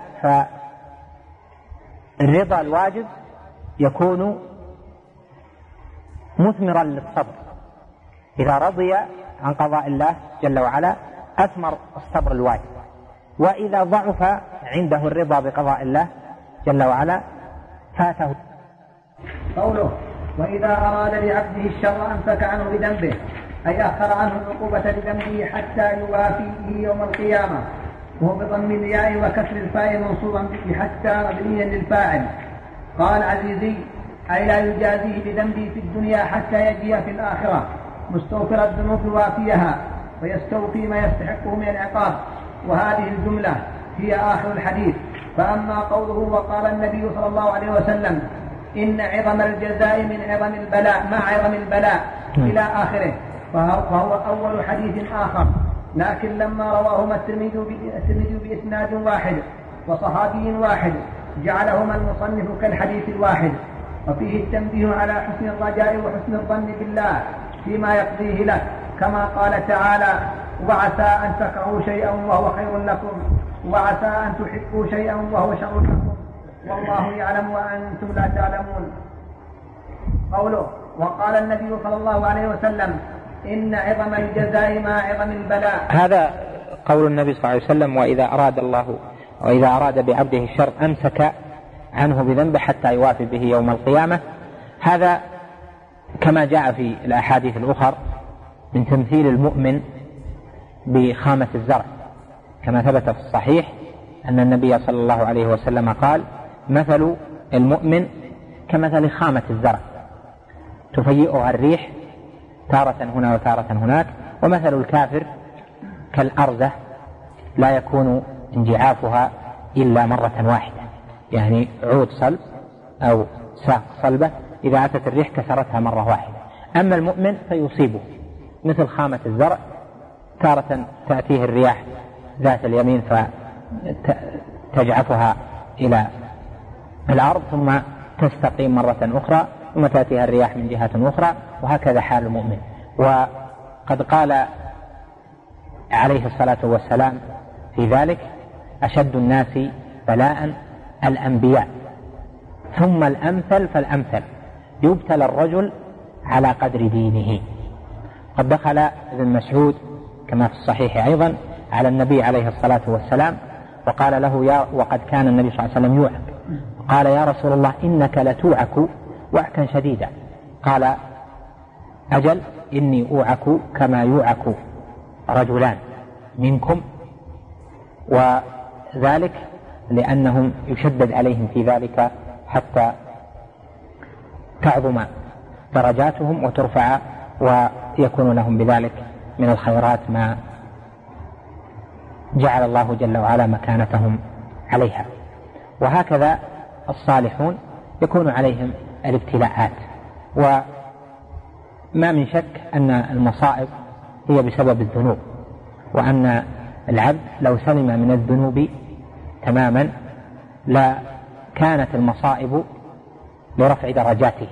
فالرضا الواجب يكون مثمرا للصبر. إذا رضي عن قضاء الله جل وعلا أثمر الصبر الواجب. وإذا ضعف عنده الرضا بقضاء الله جل وعلا فاته. قوله وإذا أراد لعبده الشر أمسك عنه بذنبه، أي أخر عنه العقوبة لذنبه حتى يوافيه يوم القيامة، وهو بضم الياء وكسر الفاء منصوبا به حتى مبنيا للفاعل. قال عزيزي أي لا يجازيه بذنبه في الدنيا حتى يجي في الآخرة مستغفر الذنوب وافيها ويستوفي ما يستحقه من العقاب. وهذه الجملة هي آخر الحديث. فأما قوله وقال النبي صلى الله عليه وسلم إن عظم الجزاء من عظم البلاء مع عظم البلاء إلى آخره، فهو أول حديث آخر، لكن لما رواهما الترمذي بإسناد واحد وصحابي واحد جعلهما المصنف كالحديث الواحد. وفيه التنبيه على حسن الرجاء وحسن الظن بالله فيما يقضيه له، كما قال تعالى وعسى أن تكرهوا شيئا وهو خير لكم وعسى أن تحبوا شيئا وهو شر لكم والله يعلم وأنتم لا تعلمون. قوله وقال النبي صلى الله عليه وسلم إن عظم الجزاء مع عظم البلاء، هذا قول النبي صلى الله عليه وسلم وإذا أراد الله وإذا أراد بعبده الشر أمسك عنه بذنبه حتى يوافي به يوم القيامة. هذا كما جاء في الأحاديث الأخرى من تمثيل المؤمن بخامة الزرع، كما ثبت في الصحيح أن النبي صلى الله عليه وسلم قال مثل المؤمن كمثل خامة الزرع تفيئها الريح تارة هنا وتارة هناك، ومثل الكافر كالأرزة لا يكون انجعافها إلا مرة واحدة، يعني عود صلب أو ساق صلبة إذا أتت الريح كسرتها مرة واحدة. أما المؤمن فيصيبه مثل خامة الزرع، تارة تأتيه الرياح ذات اليمين فتجعفها إلى الأرض ثم تستقيم مرة أخرى ثم تأتيها الرياح من جهة أخرى، وهكذا حال المؤمن. وقد قال عليه الصلاة والسلام في ذلك أشد الناس بلاء الأنبياء ثم الأمثل فالأمثل يبتلى الرجل على قدر دينه. قد دخل ابن مسعود كما في الصحيح أيضا على النبي عليه الصلاة والسلام وقال له يا وقد كان النبي صلى الله عليه وسلم يوعك، قال يا رسول الله إنك لتوعك وعكا شديدا، قال أجل إني أوعك كما يوعك رجلان منكم، وذلك لأنهم يشدد عليهم في ذلك حتى تعظم درجاتهم وترفع ويكون لهم بذلك من الخيرات ما جعل الله جل وعلا مكانتهم عليها. وهكذا الصالحون يكون عليهم الابتلاءات، وما من شك أن المصائب هي بسبب الذنوب، وأن العبد لو سلم من الذنوب تماما لا كانت المصائب لرفع درجاته،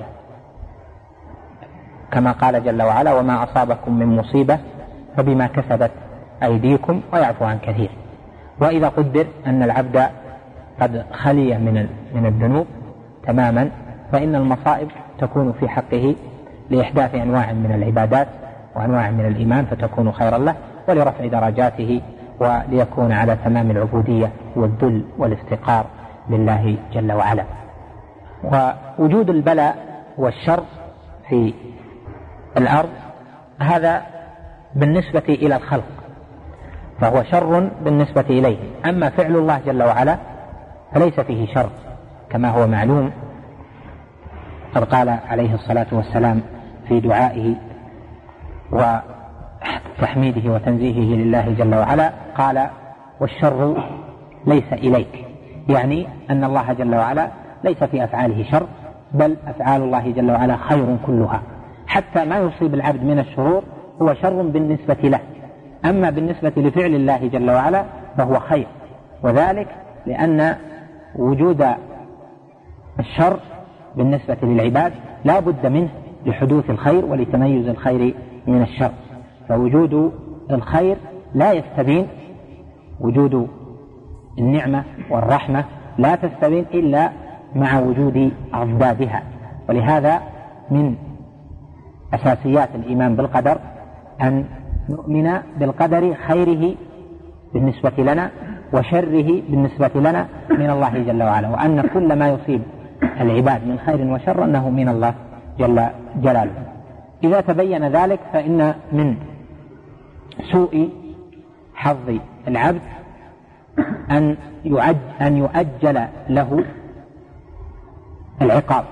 كما قال جل وعلا وما أصابكم من مصيبة فبما كسبت أيديكم ويعفو عن كثير. وإذا قدر أن العبد قد خلي من من الذنوب تماما فإن المصائب تكون في حقه لإحداث أنواع من العبادات وأنواع من الإيمان فتكون خيرا له ولرفع درجاته وليكون على تمام العبودية والذل والافتقار لله جل وعلا. ووجود البلاء والشر في الأرض هذا بالنسبة إلى الخلق فهو شر بالنسبة إليه، أما فعل الله جل وعلا فليس فيه شر كما هو معلوم. قد قال عليه الصلاة والسلام في دعائه وتحميده وتنزيهه لله جل وعلا قال والشر ليس إليك، يعني أن الله جل وعلا ليس في أفعاله شر، بل أفعال الله جل وعلا خير كلها، حتى ما يصيب العبد من الشرور هو شر بالنسبة له، أما بالنسبة لفعل الله جل وعلا فهو خير، وذلك لأن وجود الشر بالنسبة للعباد لا بد منه لحدوث الخير ولتميز الخير من الشر، فوجود الخير لا يستبين، وجود النعمة والرحمة لا تستبين إلا مع وجود أضدادها. ولهذا من أساسيات الإيمان بالقدر أن نؤمن بالقدر خيره بالنسبة لنا وشره بالنسبة لنا من الله جل وعلا، وأن كل ما يصيب العباد من خير وشر أنه من الله جل جلاله. إذا تبين ذلك فإن من سوء حظ العبد أن يعج أن يؤجل له العقاب.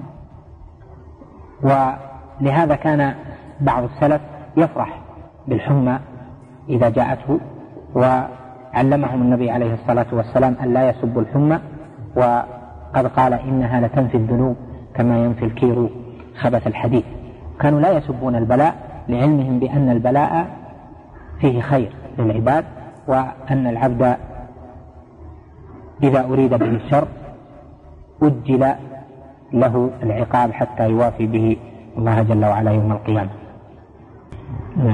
ولهذا كان بعض السلف يفرح بالحمى إذا جاءته، وعلمهم النبي عليه الصلاة والسلام أن لا يسبوا الحمى، وقد قال إنها لتنفي الذنوب كما ينفي الكير خبث الحديد. كانوا لا يسبون البلاء لعلمهم بأن البلاء فيه خير للعباد، وأن العبد إذا أريد به الشر أجل له العقاب حتى يوافي به الله جل وعلا يوم القيامة. نعم.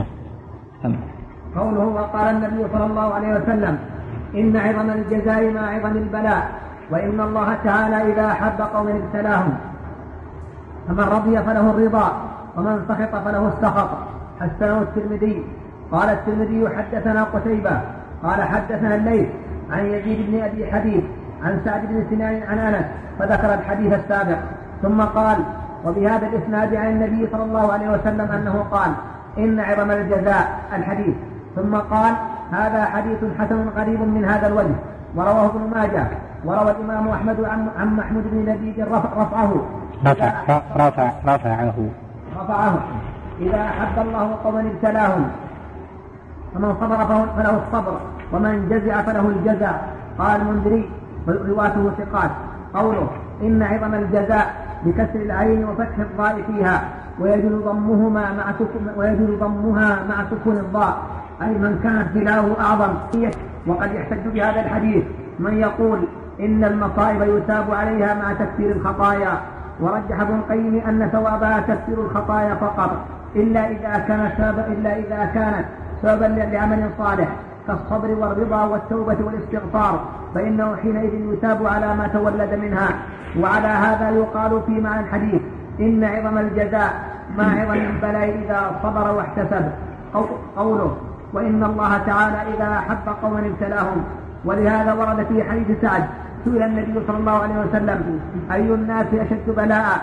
قوله وقال النبي صلى الله عليه وسلم إن عظم الجزاء مع عظم البلاء، وإن الله تعالى إذا أحب قوما ابتلاهم، فمن رضي فله الرضا ومن سخط فله السخط. حسنه الترمذي. قال الترمذي حدثنا قتيبة قال حدثنا الليث عن يزيد بن أبي حبيب عن سعد بن سنان عن أنس فذكر الحديث السابق، ثم قال وبهذا الإسناد عن النبي صلى الله عليه وسلم أنه قال إن عظم الجزاء الحديث، ثم قال هذا حديث حسن غريب من هذا الوجه. ورواه ابن ماجه. وروى الإمام أحمد عن محمود بن نبيل رفعه رفع رفع رفعه رفعه إذا أحب الله قوما ابتلاهم، فمن صبر فله الصبر ومن جزع فله الجزع. قال المنذري رواته ثقات. قوله إن عظم الجزاء بكسر العين وفتح الضاء فيها ويجوز ضمهما مع سكون ويجوز ضمها مع سكون الضاء، أي من كان ابتلاؤه أعظم. وقد يحتج بهذا الحديث من يقول إن المصائب يثاب عليها مع تكفير الخطايا، ورجح ابن القيم أن ثوابها تكفير الخطايا فقط، إلا إذا كانت سببا إلا إذا كانت سببا لعمل صالح كالصبر والرضا والتوبة والاستغفار، فإنه حينئذ يثاب على ما تولد منها. وعلى هذا يقال في معنى الحديث إن عظم الجزاء مع عظم البلاء إذا صبر واحتسب. قوله وإن الله تعالى إذا أحب قوما ابتلاهم. ولهذا ورد في حديث سعد سئل النبي صلى الله عليه وسلم أي الناس أشد بلاء؟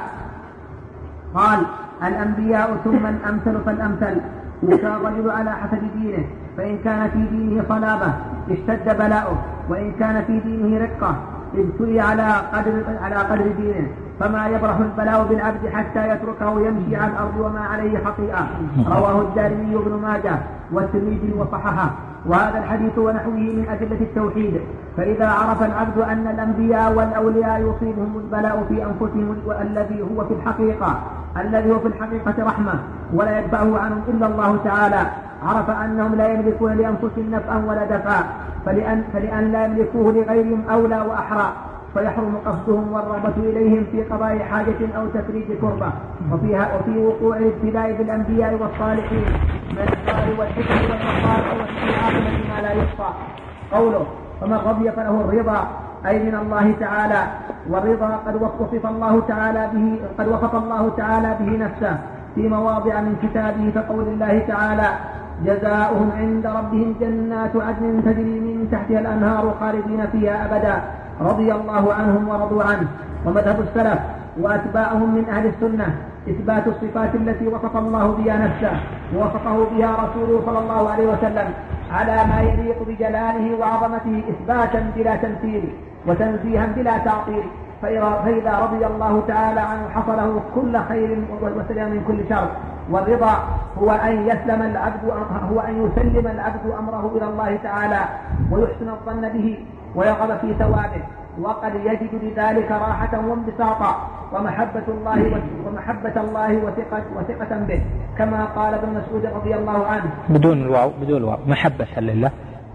قال الأنبياء ثم الأمثل فالأمثل، يساء الرجل على حسب دينه، فإن كان في دينه صلابة اشتد بلاؤه، وإن كان في دينه رقة ابتلي على قدر على قدر دينه. فما يبرح البلاء بالعبد حتى يتركه يمشي على الأرض وما عليه خطيئة. رواه الدارمي وابن ماجه والترمذي وصححه. وهذا الحديث ونحوه من أدلة التوحيد. فإذا عرف العبد أن الأنبياء والأولياء يصيبهم البلاء في أنفسهم الذي هو في الحقيقة الذي هو في الحقيقة رحمة ولا يدفعه عنهم إلا الله تعالى، عرف أنهم لا يملكون لأنفسهم نفعا ولا دفعا، فلأن, فلأن لا يملكوه لغيرهم أولى وأحرى، فيحرم قصدهم والرغبة إليهم في قضاء حاجة أو تفريج كربة. وفيها وفي وقوع الابتلاء بالأنبياء والصالحين من النار والحكم والمصائب والاستعانة ما لا يحصى. قوله فمن رضي فله الرضا أي من الله تعالى، والرضا قد وصف الله تعالى به قد وصف الله تعالى به نفسه في مواضع من كتابه، فقول الله تعالى جزاؤهم عند ربهم جنات عدن تجري من تحتها الأنهار خالدين فيها أبدا رضي الله عنهم ورضوا عنه. ومذهب السلف وأتباعهم من أهل السنة إثبات الصفات التي وصف الله بها نفسه ووصفه بها رسوله صلى الله عليه وسلم على ما يليق بجلاله وعظمته، إثباتا بلا تمثيل وتنزيها بلا تعطيل. فإذا رضي الله تعالى عنه حصله كل خير وسلم من كل شر. والرضا هو أن يسلم العبد هو أن يسلم العبد أمره إلى الله تعالى ويحسن الظن به ويرغب في ثوابه، وقد يجد لذلك راحة وانبساطا ومحبة الله ومحبة الله وثقة وثقة به، كما قال ابن مسعود رضي الله عنه بدون الواو بدون الواو محبة لله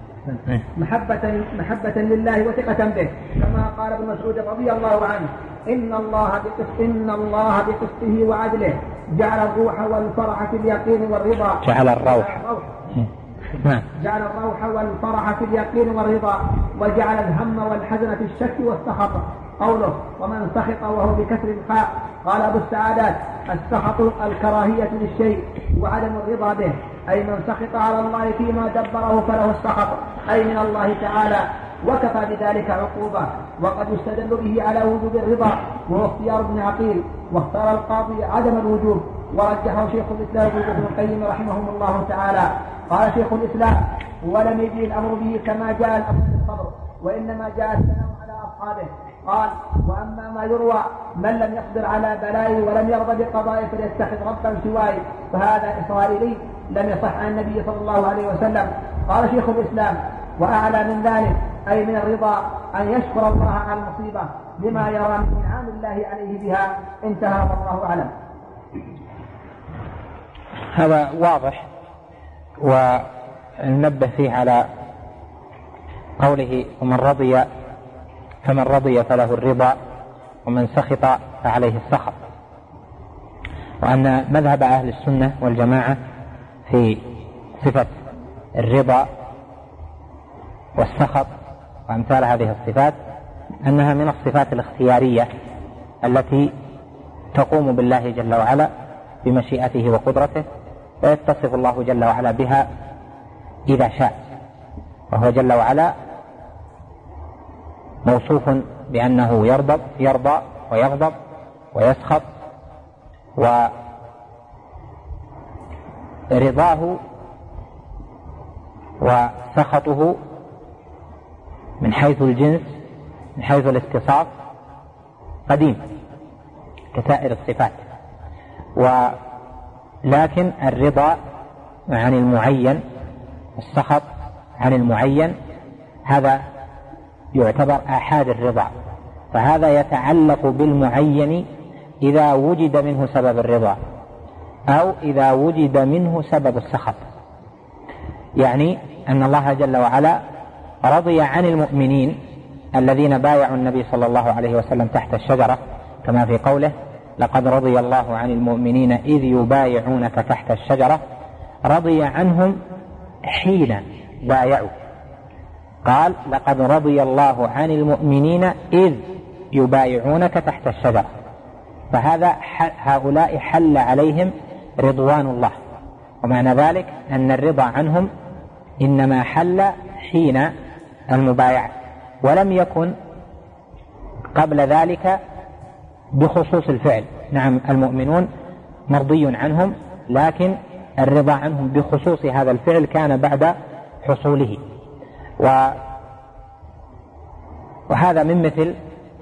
محبة محبة لله وثقة به، كما قال ابن مسعود رضي الله عنه إن الله بقسط إن الله بقسطه وعدله جعل الروح والفرح في اليقين والرضا جعل الروح جعل الروح والفرح في اليقين والرضا، وجعل الهم والحزن في الشك والسخط. قوله ومن سخط وهو بكسر الخاء. قال أبو السعادات السخط الكراهية للشيء وعدم الرضا به، أي من سخط على الله فيما دبره فله السخط، أي من الله تعالى، وكفى بذلك عقوبة. وقد يستدل به على وجوب الرضا، وهو اختيار ابن عقيل، واختار القاضي عدم الوجوب، ورجحه شيخ الإسلام ابن القيم رحمهم الله تعالى. قال شيخ الإسلام: ولم يجي الأمر به كما جاء الأمر بالصبر، وإنما جاء الثناء على أصحابه. قال: وأما ما يروى من لم يقدر على بلائه ولم يرضى بقضائه فليتخذ ربا سواي، فهذا إسرائيلي لم يصح عن النبي صلى الله عليه وسلم. قال شيخ الإسلام: وأعلى من ذلك، أي من الرضا، أن يشكر الله على المصيبة لما يرى من إنعام الله عليه بها. انتهى والله أعلم. هذا واضح، وننبه فيه على قوله: ومن رضي فمن رضي فله الرضا ومن سخط فعليه السخط، وأن مذهب أهل السنة والجماعة في صفة الرضا والسخط وأمثال هذه الصفات أنها من الصفات الاختيارية التي تقوم بالله جل وعلا بمشيئته وقدرته، ويتصف الله جل وعلا بها إذا شاء، وهو جل وعلا موصوف بأنه يرضى يرضى ويغضب ويسخط، ورضاه وسخطه من حيث الجنس من حيث الاتصاف قديم كسائر الصفات، ولكن الرضا عن المعين والسخط عن المعين هذا يعتبر آحاد الرضا، فهذا يتعلق بالمعين إذا وجد منه سبب الرضا أو إذا وجد منه سبب السخط. يعني أن الله جل وعلا رضي عن المؤمنين الذين بايعوا النبي صلى الله عليه وسلم تحت الشجرة، كما في قوله: لقد رضي الله عن المؤمنين إذ يبايعونك تحت الشجرة. رضي عنهم حين بايعوا، قال: لقد رضي الله عن المؤمنين إذ يبايعونك تحت الشجرة، فهذا هؤلاء حل عليهم رضوان الله، ومعنى ذلك أن الرضا عنهم إنما حل حين المبايعة، ولم يكن قبل ذلك بخصوص الفعل. نعم المؤمنون مرضي عنهم، لكن الرضا عنهم بخصوص هذا الفعل كان بعد حصوله، وهذا من مثل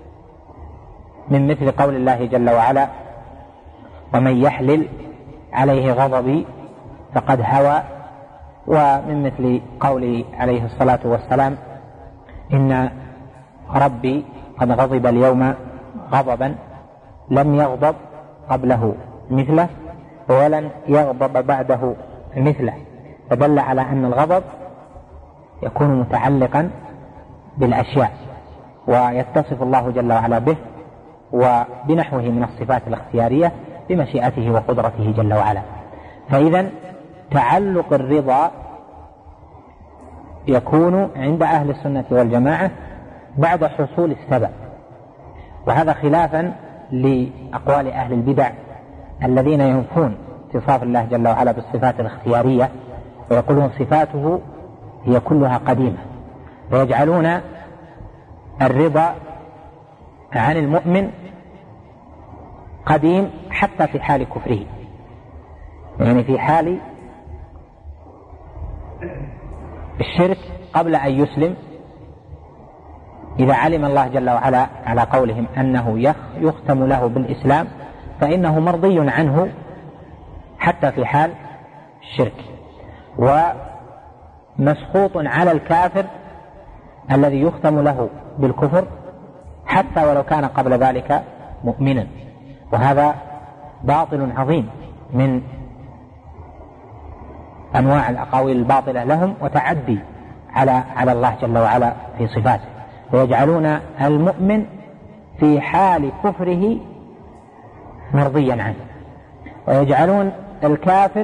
من مثل قول الله جل وعلا: ومن يحلل عليه غضبي فقد هوى، ومن مثل قوله عليه الصلاة والسلام: إن ربي قد غضب اليوم غضبا لم يغضب قبله مثله ولن يغضب بعده مثله، فدل على أن الغضب يكون متعلقا بالأشياء، ويتصف الله جل وعلا به وبنحوه من الصفات الاختيارية بمشيئته وقدرته جل وعلا. فإذا تعلق الرضا يكون عند أهل السنة والجماعة بعد حصول السبب، وهذا خلافا لأقوال أهل البدع الذين ينفون اتصاف الله جل وعلا بالصفات الاختيارية، ويقولون صفاته هي كلها قديمة، ويجعلون الرضا عن المؤمن قديم حتى في حال كفره، يعني في حال الشرك قبل أن يسلم، إذا علم الله جل وعلا على قولهم أنه يختم له بالإسلام فإنه مرضي عنه حتى في حال الشرك، ومسخوط على الكافر الذي يختم له بالكفر حتى ولو كان قبل ذلك مؤمنا، وهذا باطل عظيم من أنواع الأقاويل الباطلة لهم وتعدي على على الله جل وعلا في صفاته، ويجعلون المؤمن في حال كفره مرضيا عنه، ويجعلون الكافر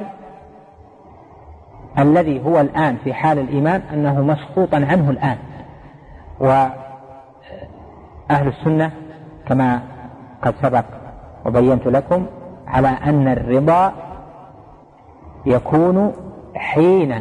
الذي هو الآن في حال الإيمان أنه مسخوطا عنه الآن. وأهل السنة كما قد سبق وبينت لكم على أن الرضا يكون حين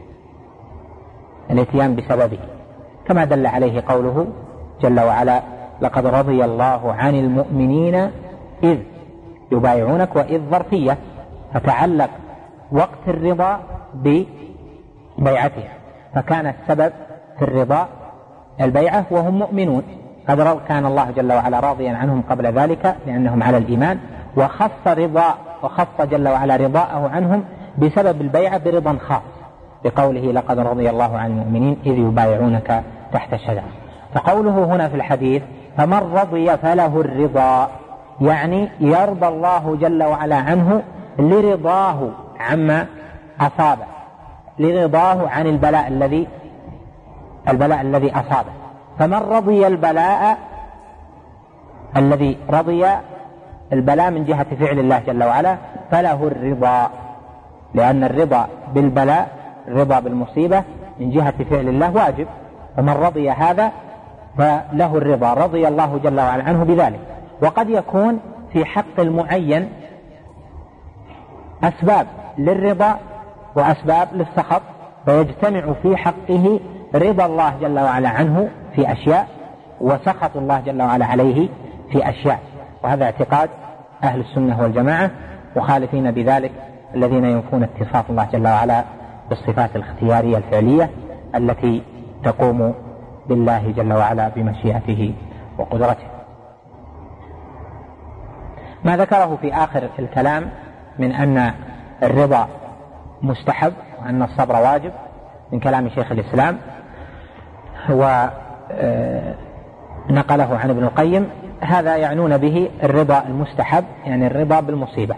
الاتيان بسببه، كما دل عليه قوله جل وعلا: لقد رضي الله عن المؤمنين إذ يبايعونك، وإذ ظرفية، فتعلق وقت الرضا ببيعته، فكان السبب في الرضا البيعة وهم مؤمنون. قد كان الله جل وعلا راضيا عنهم قبل ذلك لأنهم على الإيمان، وخص رضا وخص جل وعلا رضاءه عنهم بسبب البيعة برضا خاص بقوله: لقد رضي الله عن المؤمنين إذ يبايعونك تحت الشجرة. فقوله هنا في الحديث: فمن رضي فله الرضا، يعني يرضى الله جل وعلا عنه لرضاه عما أصابه، لرضاه عن البلاء الذي البلاء الذي أصابه. فمن رضي البلاء الذي رضي البلاء من جهة فعل الله جل وعلا فله الرضا، لأن الرضا بالبلاء، الرضا بالمصيبة من جهة فعل الله واجب، فمن رضي هذا فله الرضا، رضي الله جل وعلا عنه بذلك. وقد يكون في حق المعين أسباب للرضا وأسباب للسخط، فيجتمع في حقه رضا الله جل وعلا عنه في أشياء وسخط الله جل وعلا عليه في أشياء. وهذا اعتقاد أهل السنة والجماعة، مخالفين بذلك الذين ينفون اتصاف الله جل وعلا بالصفات الاختيارية الفعلية التي تقوم بالله جل وعلا بمشيئته وقدرته. ما ذكره في آخر الكلام من أن الرضا مستحب وأن الصبر واجب من كلام شيخ الإسلام، ونقله عن ابن القيم، هذا يعنون به الرضا المستحب، يعني الرضا بالمصيبة.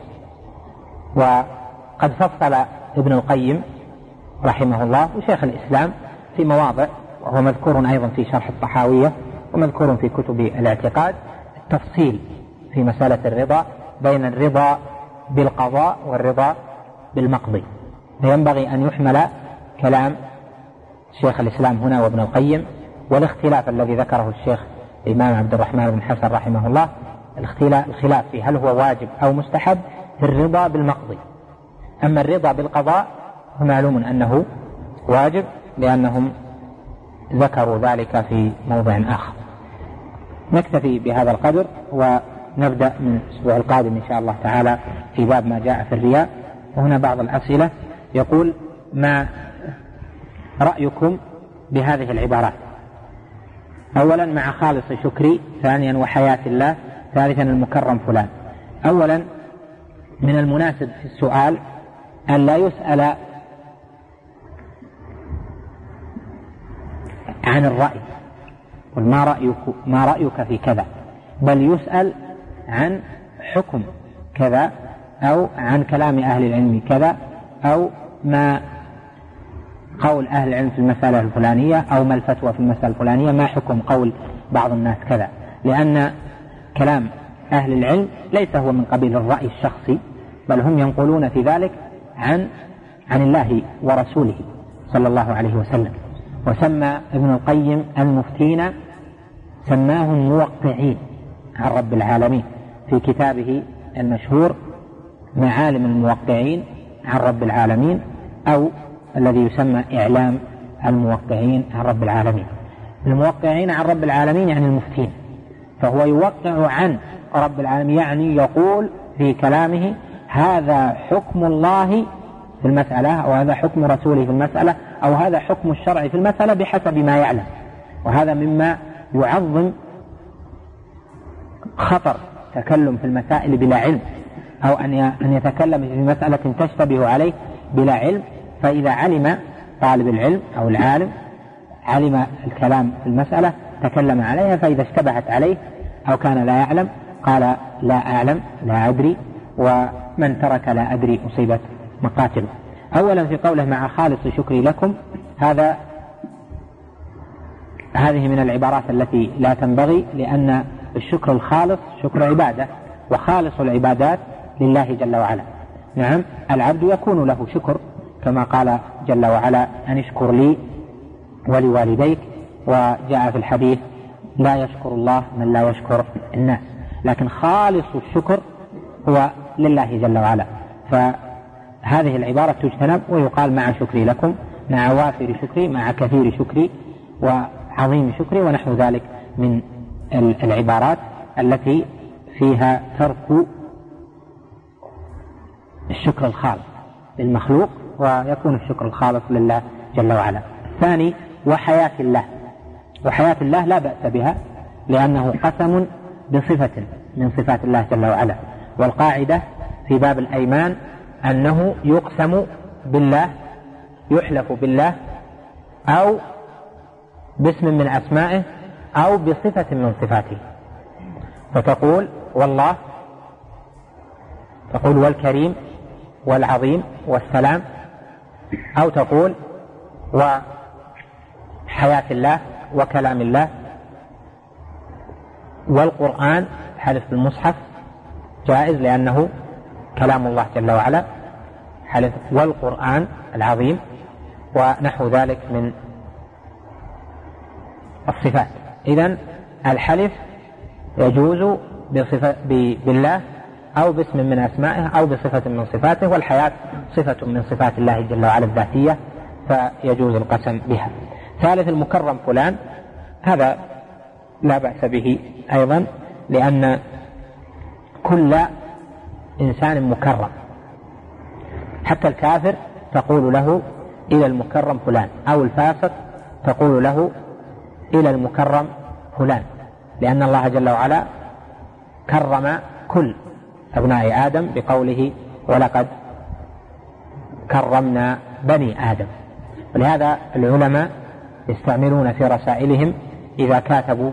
وقد فصل ابن القيم رحمه الله وشيخ الإسلام في مواضع، وهو مذكور أيضا في شرح الطحاوية ومذكور في كتب الاعتقاد، التفصيل في مسألة الرضا بين الرضا بالقضاء والرضا بالمقضي. فينبغي أن يحمل كلام شيخ الإسلام هنا وابن القيم، والاختلاف الذي ذكره الشيخ الإمام عبد الرحمن بن حسن رحمه الله، الخلاف في هل هو واجب أو مستحب في الرضا بالمقضي. أما الرضا بالقضاء فمعلوم أنه واجب، لأنهم ذكروا ذلك في موضع آخر. نكتفي بهذا القدر، ونبدأ من الأسبوع القادم إن شاء الله تعالى في باب ما جاء في الرياء. وهنا بعض الأسئلة. يقول: ما رأيكم بهذه العبارات؟ أولا: مع خالص شكري. ثانيا: وحياة الله. ثالثا: المكرم فلان. أولا: من المناسب في السؤال أن لا يسأل عن الرأي، قل ما رأيك, ما رأيك في كذا، بل يسأل عن حكم كذا، أو عن كلام أهل العلم كذا، أو ما قول أهل العلم في المسألة الفلانية، أو ما الفتوى في المسألة الفلانية، ما حكم قول بعض الناس كذا. لأن كلام أهل العلم ليس هو من قبيل الرأي الشخصي، بل هم ينقلون في ذلك عن عن الله ورسوله صلى الله عليه وسلم. وسمى ابن القيم المفتين سماهم موقعين عن رب العالمين في كتابه المشهور معالم الموقعين عن رب العالمين، أو الذي يسمى إعلام الموقعين عن رب العالمين. الموقعين عن رب العالمين يعني المفتين، فهو يوقع عن رب العالمين، يعني يقول في كلامه هذا حكم الله في المسألة، أو هذا حكم رسوله في المسألة، أو هذا حكم الشرع في المسألة بحسب ما يعلم. وهذا مما يعظم خطر تكلم في المسائل بلا علم، أو أن يتكلم في مسألة تشتبه عليه بلا علم. فإذا علم طالب العلم أو العالم علم الكلام في المسألة تكلم عليها، فإذا اشتبهت عليه أو كان لا يعلم قال لا أعلم لا أدري، ومن ترك لا أدري أصيبت مقاتله. أولا في قوله مع خالص شكري لكم، هذا هذه من العبارات التي لا تنبغي، لأن الشكر الخالص شكر عبادة، وخالص العبادات لله جل وعلا. نعم، العبد يكون له شكر كما قال جل وعلا أن اشكر لي ولوالديك، وجاء في الحديث لا يشكر الله من لا يشكر الناس. لكن خالص الشكر هو لله جل وعلا. هذه العبارة تجتنب ويقال مع شكري لكم، مع وافر شكري، مع كثير شكري وعظيم شكري ونحو ذلك من العبارات التي فيها ترك الشكر الخالص للمخلوق ويكون الشكر الخالص لله جل وعلا. الثاني وحياة الله. وحياة الله لا بأس بها لأنه قسم بصفة من صفات الله جل وعلا، والقاعدة في باب الأيمان أنه يقسم بالله، يحلف بالله أو باسم من أسمائه أو بصفة من صفاته، فتقول والله، تقول والكريم والعظيم والسلام، أو تقول وحياة الله وكلام الله والقرآن، حلف بالمصحف جائز لأنه كلام الله جل وعلا، حلف والقرآن العظيم ونحو ذلك من الصفات. إذن الحلف يجوز بصفة بالله أو باسم من أسمائه أو بصفة من صفاته، والحياة صفة من صفات الله جل وعلا الذاتية فيجوز القسم بها. ثالث المكرم فلان، هذا لا بأس به أيضا لأن كل إنسان مكرم، حتى الكافر تقول له إلى المكرم فلان، أو الفاسق تقول له إلى المكرم فلان، لأن الله جل وعلا كرم كل أبناء آدم بقوله ولقد كرمنا بني آدم. ولهذا العلماء يستعملون في رسائلهم إذا كاتبوا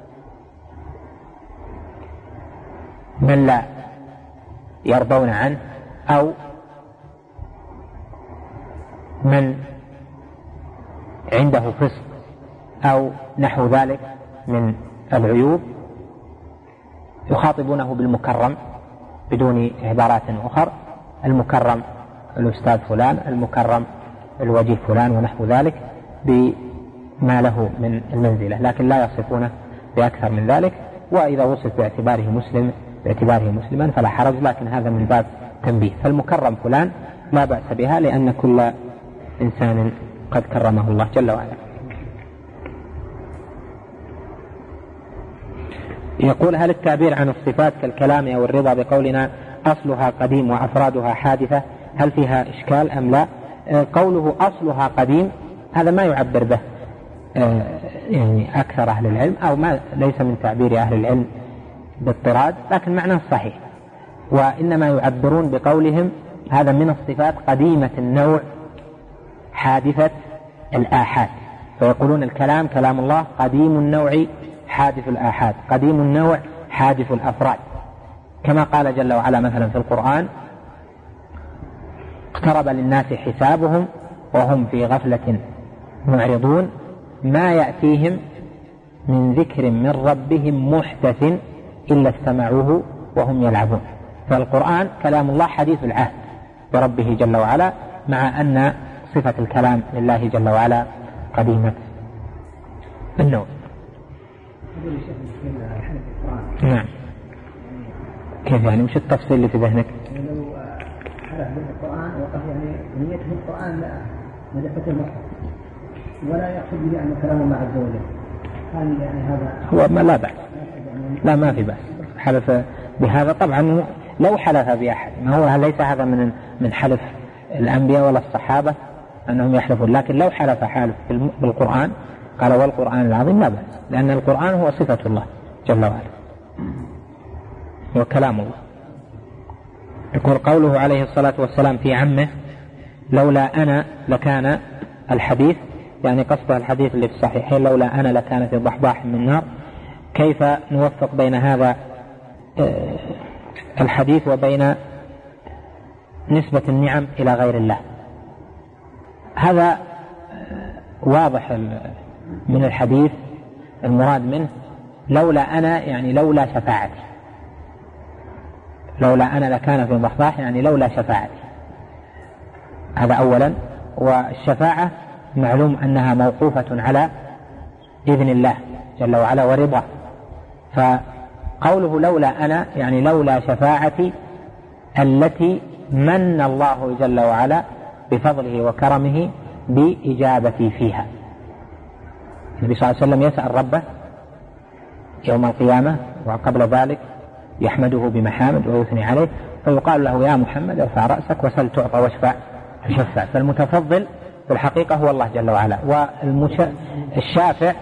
من لا يرضون عنه أو من عنده فسق أو نحو ذلك من العيوب يخاطبونه بالمكرم بدون عبارات أخرى، المكرم الأستاذ فلان، المكرم الوجيه فلان ونحو ذلك بما له من المنزلة، لكن لا يصفونه بأكثر من ذلك. وإذا وصف باعتباره مسلم باعتباره مسلما فلا حرج، لكن هذا من باب تنبيه. فالمكرم فلان لا بأس بها لأن كل إنسان قد كرمه الله جل وعلا. يقول هل التعبير عن الصفات كالكلام أو الرضا بقولنا أصلها قديم وأفرادها حادثة هل فيها إشكال أم لا؟ قوله أصلها قديم هذا ما يعبر به يعني أكثر أهل العلم، أو ما ليس من تعبير أهل العلم باضطراد، لكن معناه صحيح. وإنما يعبرون بقولهم هذا من الصفات قديمة النوع حادثة الآحاد، فيقولون الكلام كلام الله قديم النوع حادث الآحاد، قديم النوع حادث الأفراد، كما قال جل وعلا مثلا في القرآن اقترب للناس حسابهم وهم في غفلة معرضون ما يأتيهم من ذكر من ربهم محدث إلا استمعوه وهم يلعبون. فالقرآن كلام الله حديث العهد بربه جل وعلا، مع أن صفة الكلام لله جل وعلا قديمة النوع. نعم. كيف يعني؟ وش التفصيل اللي في ذهنك؟ لو حلف بالقرآن وقف يعني نيته القرآن لا مدحة المصحف ولا يقصد به أن كلام الله عز وجل، هل يعني هذا هو ما لا بأس؟ لا ما في بأس حلف بهذا. طبعا لو حلف بأحد ما هو ليس هذا من من حلف الأنبياء ولا الصحابة أنهم يحلفون، لكن لو حلف حالف بالقرآن قال والقرآن العظيم لا بأس، لأن القرآن هو صفة الله جل وعلا وكلام الله. يقول قوله عليه الصلاة والسلام في عمه لولا أنا لكان الحديث، يعني قصده الحديث اللي في الصحيحين لولا أنا لكان في ضحضاح من نار. كيف نوفق بين هذا الحديث وبين نسبة النعم إلى غير الله؟ هذا واضح من الحديث، المراد منه لولا أنا يعني لولا شفاعتي، لولا أنا لكان في ضحضاح يعني لولا شفاعتي، هذا أولا. والشفاعة معلوم أنها موقوفة على إذن الله جل وعلا ورضاه، فقوله لولا أنا يعني لولا شفاعتي التي من الله جل وعلا بفضله وكرمه بإجابتي فيها. النبي صلى الله عليه وسلم يسأل ربه يوم القيامة وقبل ذلك يحمده بمحامد ويثني عليه، فيقال له يا محمد ارفع رأسك وسل تعطى واشفع تشفع. فالمتفضل في الحقيقة هو الله جل وعلا، والشافع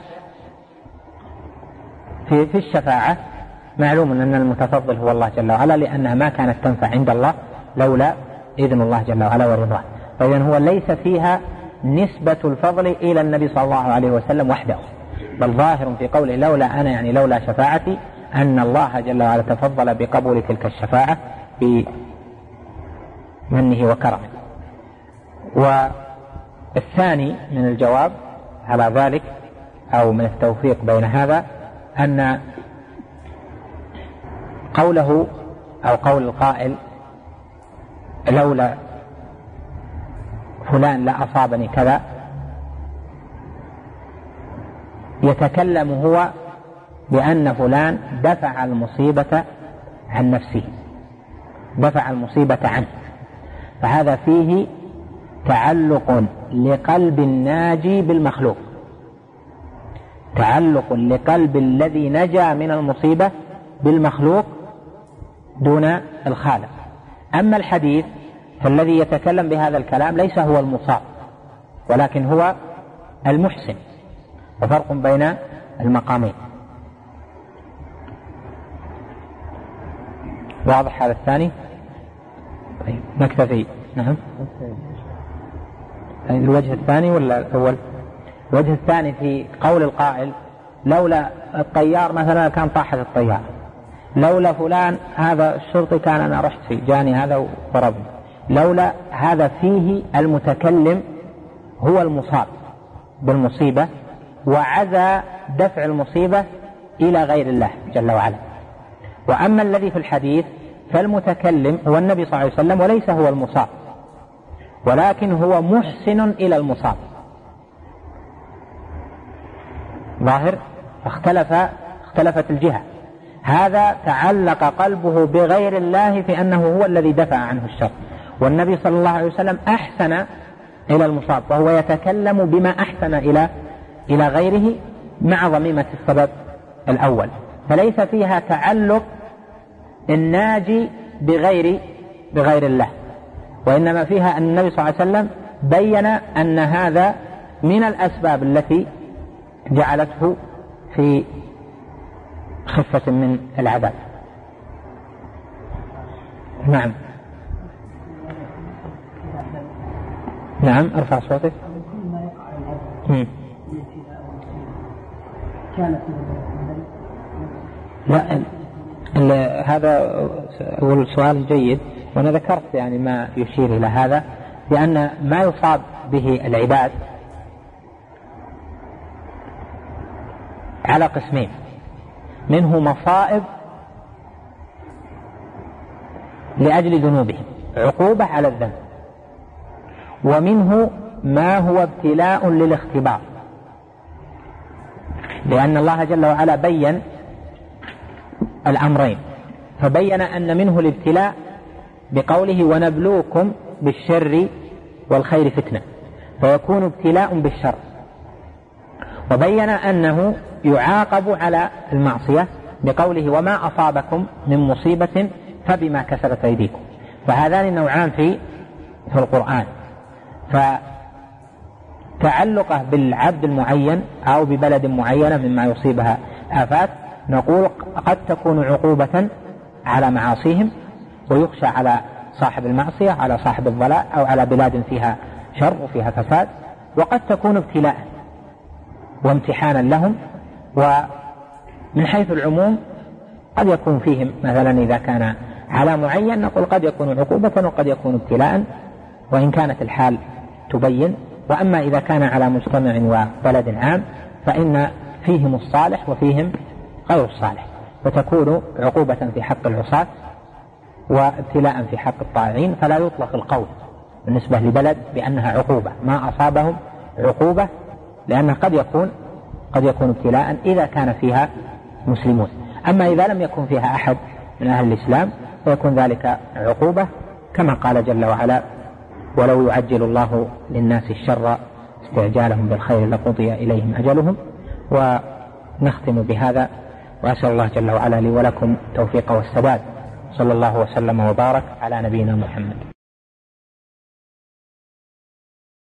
في, في الشفاعة معلوم أن المتفضل هو الله جل وعلا، لأنها ما كانت تنفع عند الله لولا إذن الله جل وعلا ورضاه. فإذن هو ليس فيها نسبة الفضل إلى النبي صلى الله عليه وسلم وحده، بل ظاهر في قوله لولا أنا يعني لولا شفاعتي أن الله جل وعلا تفضل بقبول تلك الشفاعة بمنه وكرمه. والثاني من الجواب على ذلك أو من التوفيق بين هذا أن قوله أو قول القائل لولا فلان لا أصابني كذا يتكلم هو بأن فلان دفع المصيبة عن نفسه، دفع المصيبة عنه، فهذا فيه تعلق لقلب الناجي بالمخلوق، تعلق لقلب الذي نجا من المصيبة بالمخلوق دون الخالق. أما الحديث فالذي يتكلم بهذا الكلام ليس هو المصاب ولكن هو المحسن، وفرق بين المقامين. واضح هذا الثاني؟ طيب نكتفي. نعم. الوجه الثاني ولا الأول؟ الوجه الثاني في قول القائل لولا الطيار مثلا كان طاحت الطيار، لولا فلان هذا الشرطي كان أنا رحت فيه جاني هذا وضربني، لولا هذا فيه المتكلم هو المصاب بالمصيبة وعزى دفع المصيبة إلى غير الله جل وعلا. وأما الذي في الحديث فالمتكلم هو النبي صلى الله عليه وسلم وليس هو المصاب، ولكن هو محسن إلى المصاب. ظاهر اختلف اختلفت الجهة، هذا تعلق قلبه بغير الله في أنه هو الذي دفع عنه الشر، والنبي صلى الله عليه وسلم أحسن إلى المصاب وهو يتكلم بما أحسن إلى إلى غيره مع ضميمة السبب الأول، فليس فيها تعلق الناجي بغير بغير الله، وإنما فيها أن النبي صلى الله عليه وسلم بين أن هذا من الأسباب التي جعلته في خفة من العذاب. نعم نعم ارفع صوتك. لا هذا هو السؤال جيد، وأنا ذكرت يعني ما يشير إلى هذا، لأن ما يصاب به العباد على قسمين، منه مصائب لأجل ذنوبهم عقوبة على الذنب، ومنه ما هو ابتلاء للاختبار، لأن الله جل وعلا بين الأمرين، فبين أن منه الابتلاء بقوله ونبلوكم بالشر والخير فتنة، فيكون ابتلاء بالشر، وبين أنه يعاقب على المعصية بقوله وما أصابكم من مصيبة فبما كسبت أيديكم، فهذان نوعان في في القرآن، فتعلقه بالعبد المعين أو ببلد معينة مما يصيبها آفات نقول قد تكون عقوبة على معاصيهم، ويخشى على صاحب المعصية على صاحب الضلال أو على بلاد فيها شر وفيها فساد، وقد تكون ابتلاء وامتحانا لهم، ومن حيث العموم قد يكون فيهم مثلا إذا كان على معين نقول قد يكون عقوبة وقد يكون ابتلاء، وإن كانت الحال تبين. وأما إذا كان على مجتمع وبلد عام فإن فيهم الصالح وفيهم غير الصالح، فتكون عقوبة في حق العصاة وابتلاء في حق الطائعين، فلا يطلق القول بالنسبة لبلد بأنها عقوبة، ما أصابهم عقوبة، لأنه قد يكون قد يكون ابتلاء إذا كان فيها مسلمون. أما إذا لم يكن فيها أحد من أهل الإسلام فيكون ذلك عقوبة كما قال جل وعلا: ولو يعجل الله للناس الشر استعجالهم بالخير لقضي إليهم أجلهم. ونختم بهذا، وأسأل الله جل وعلا لي ولكم التوفيق والسداد. صلى الله وسلم وبارك على نبينا محمد.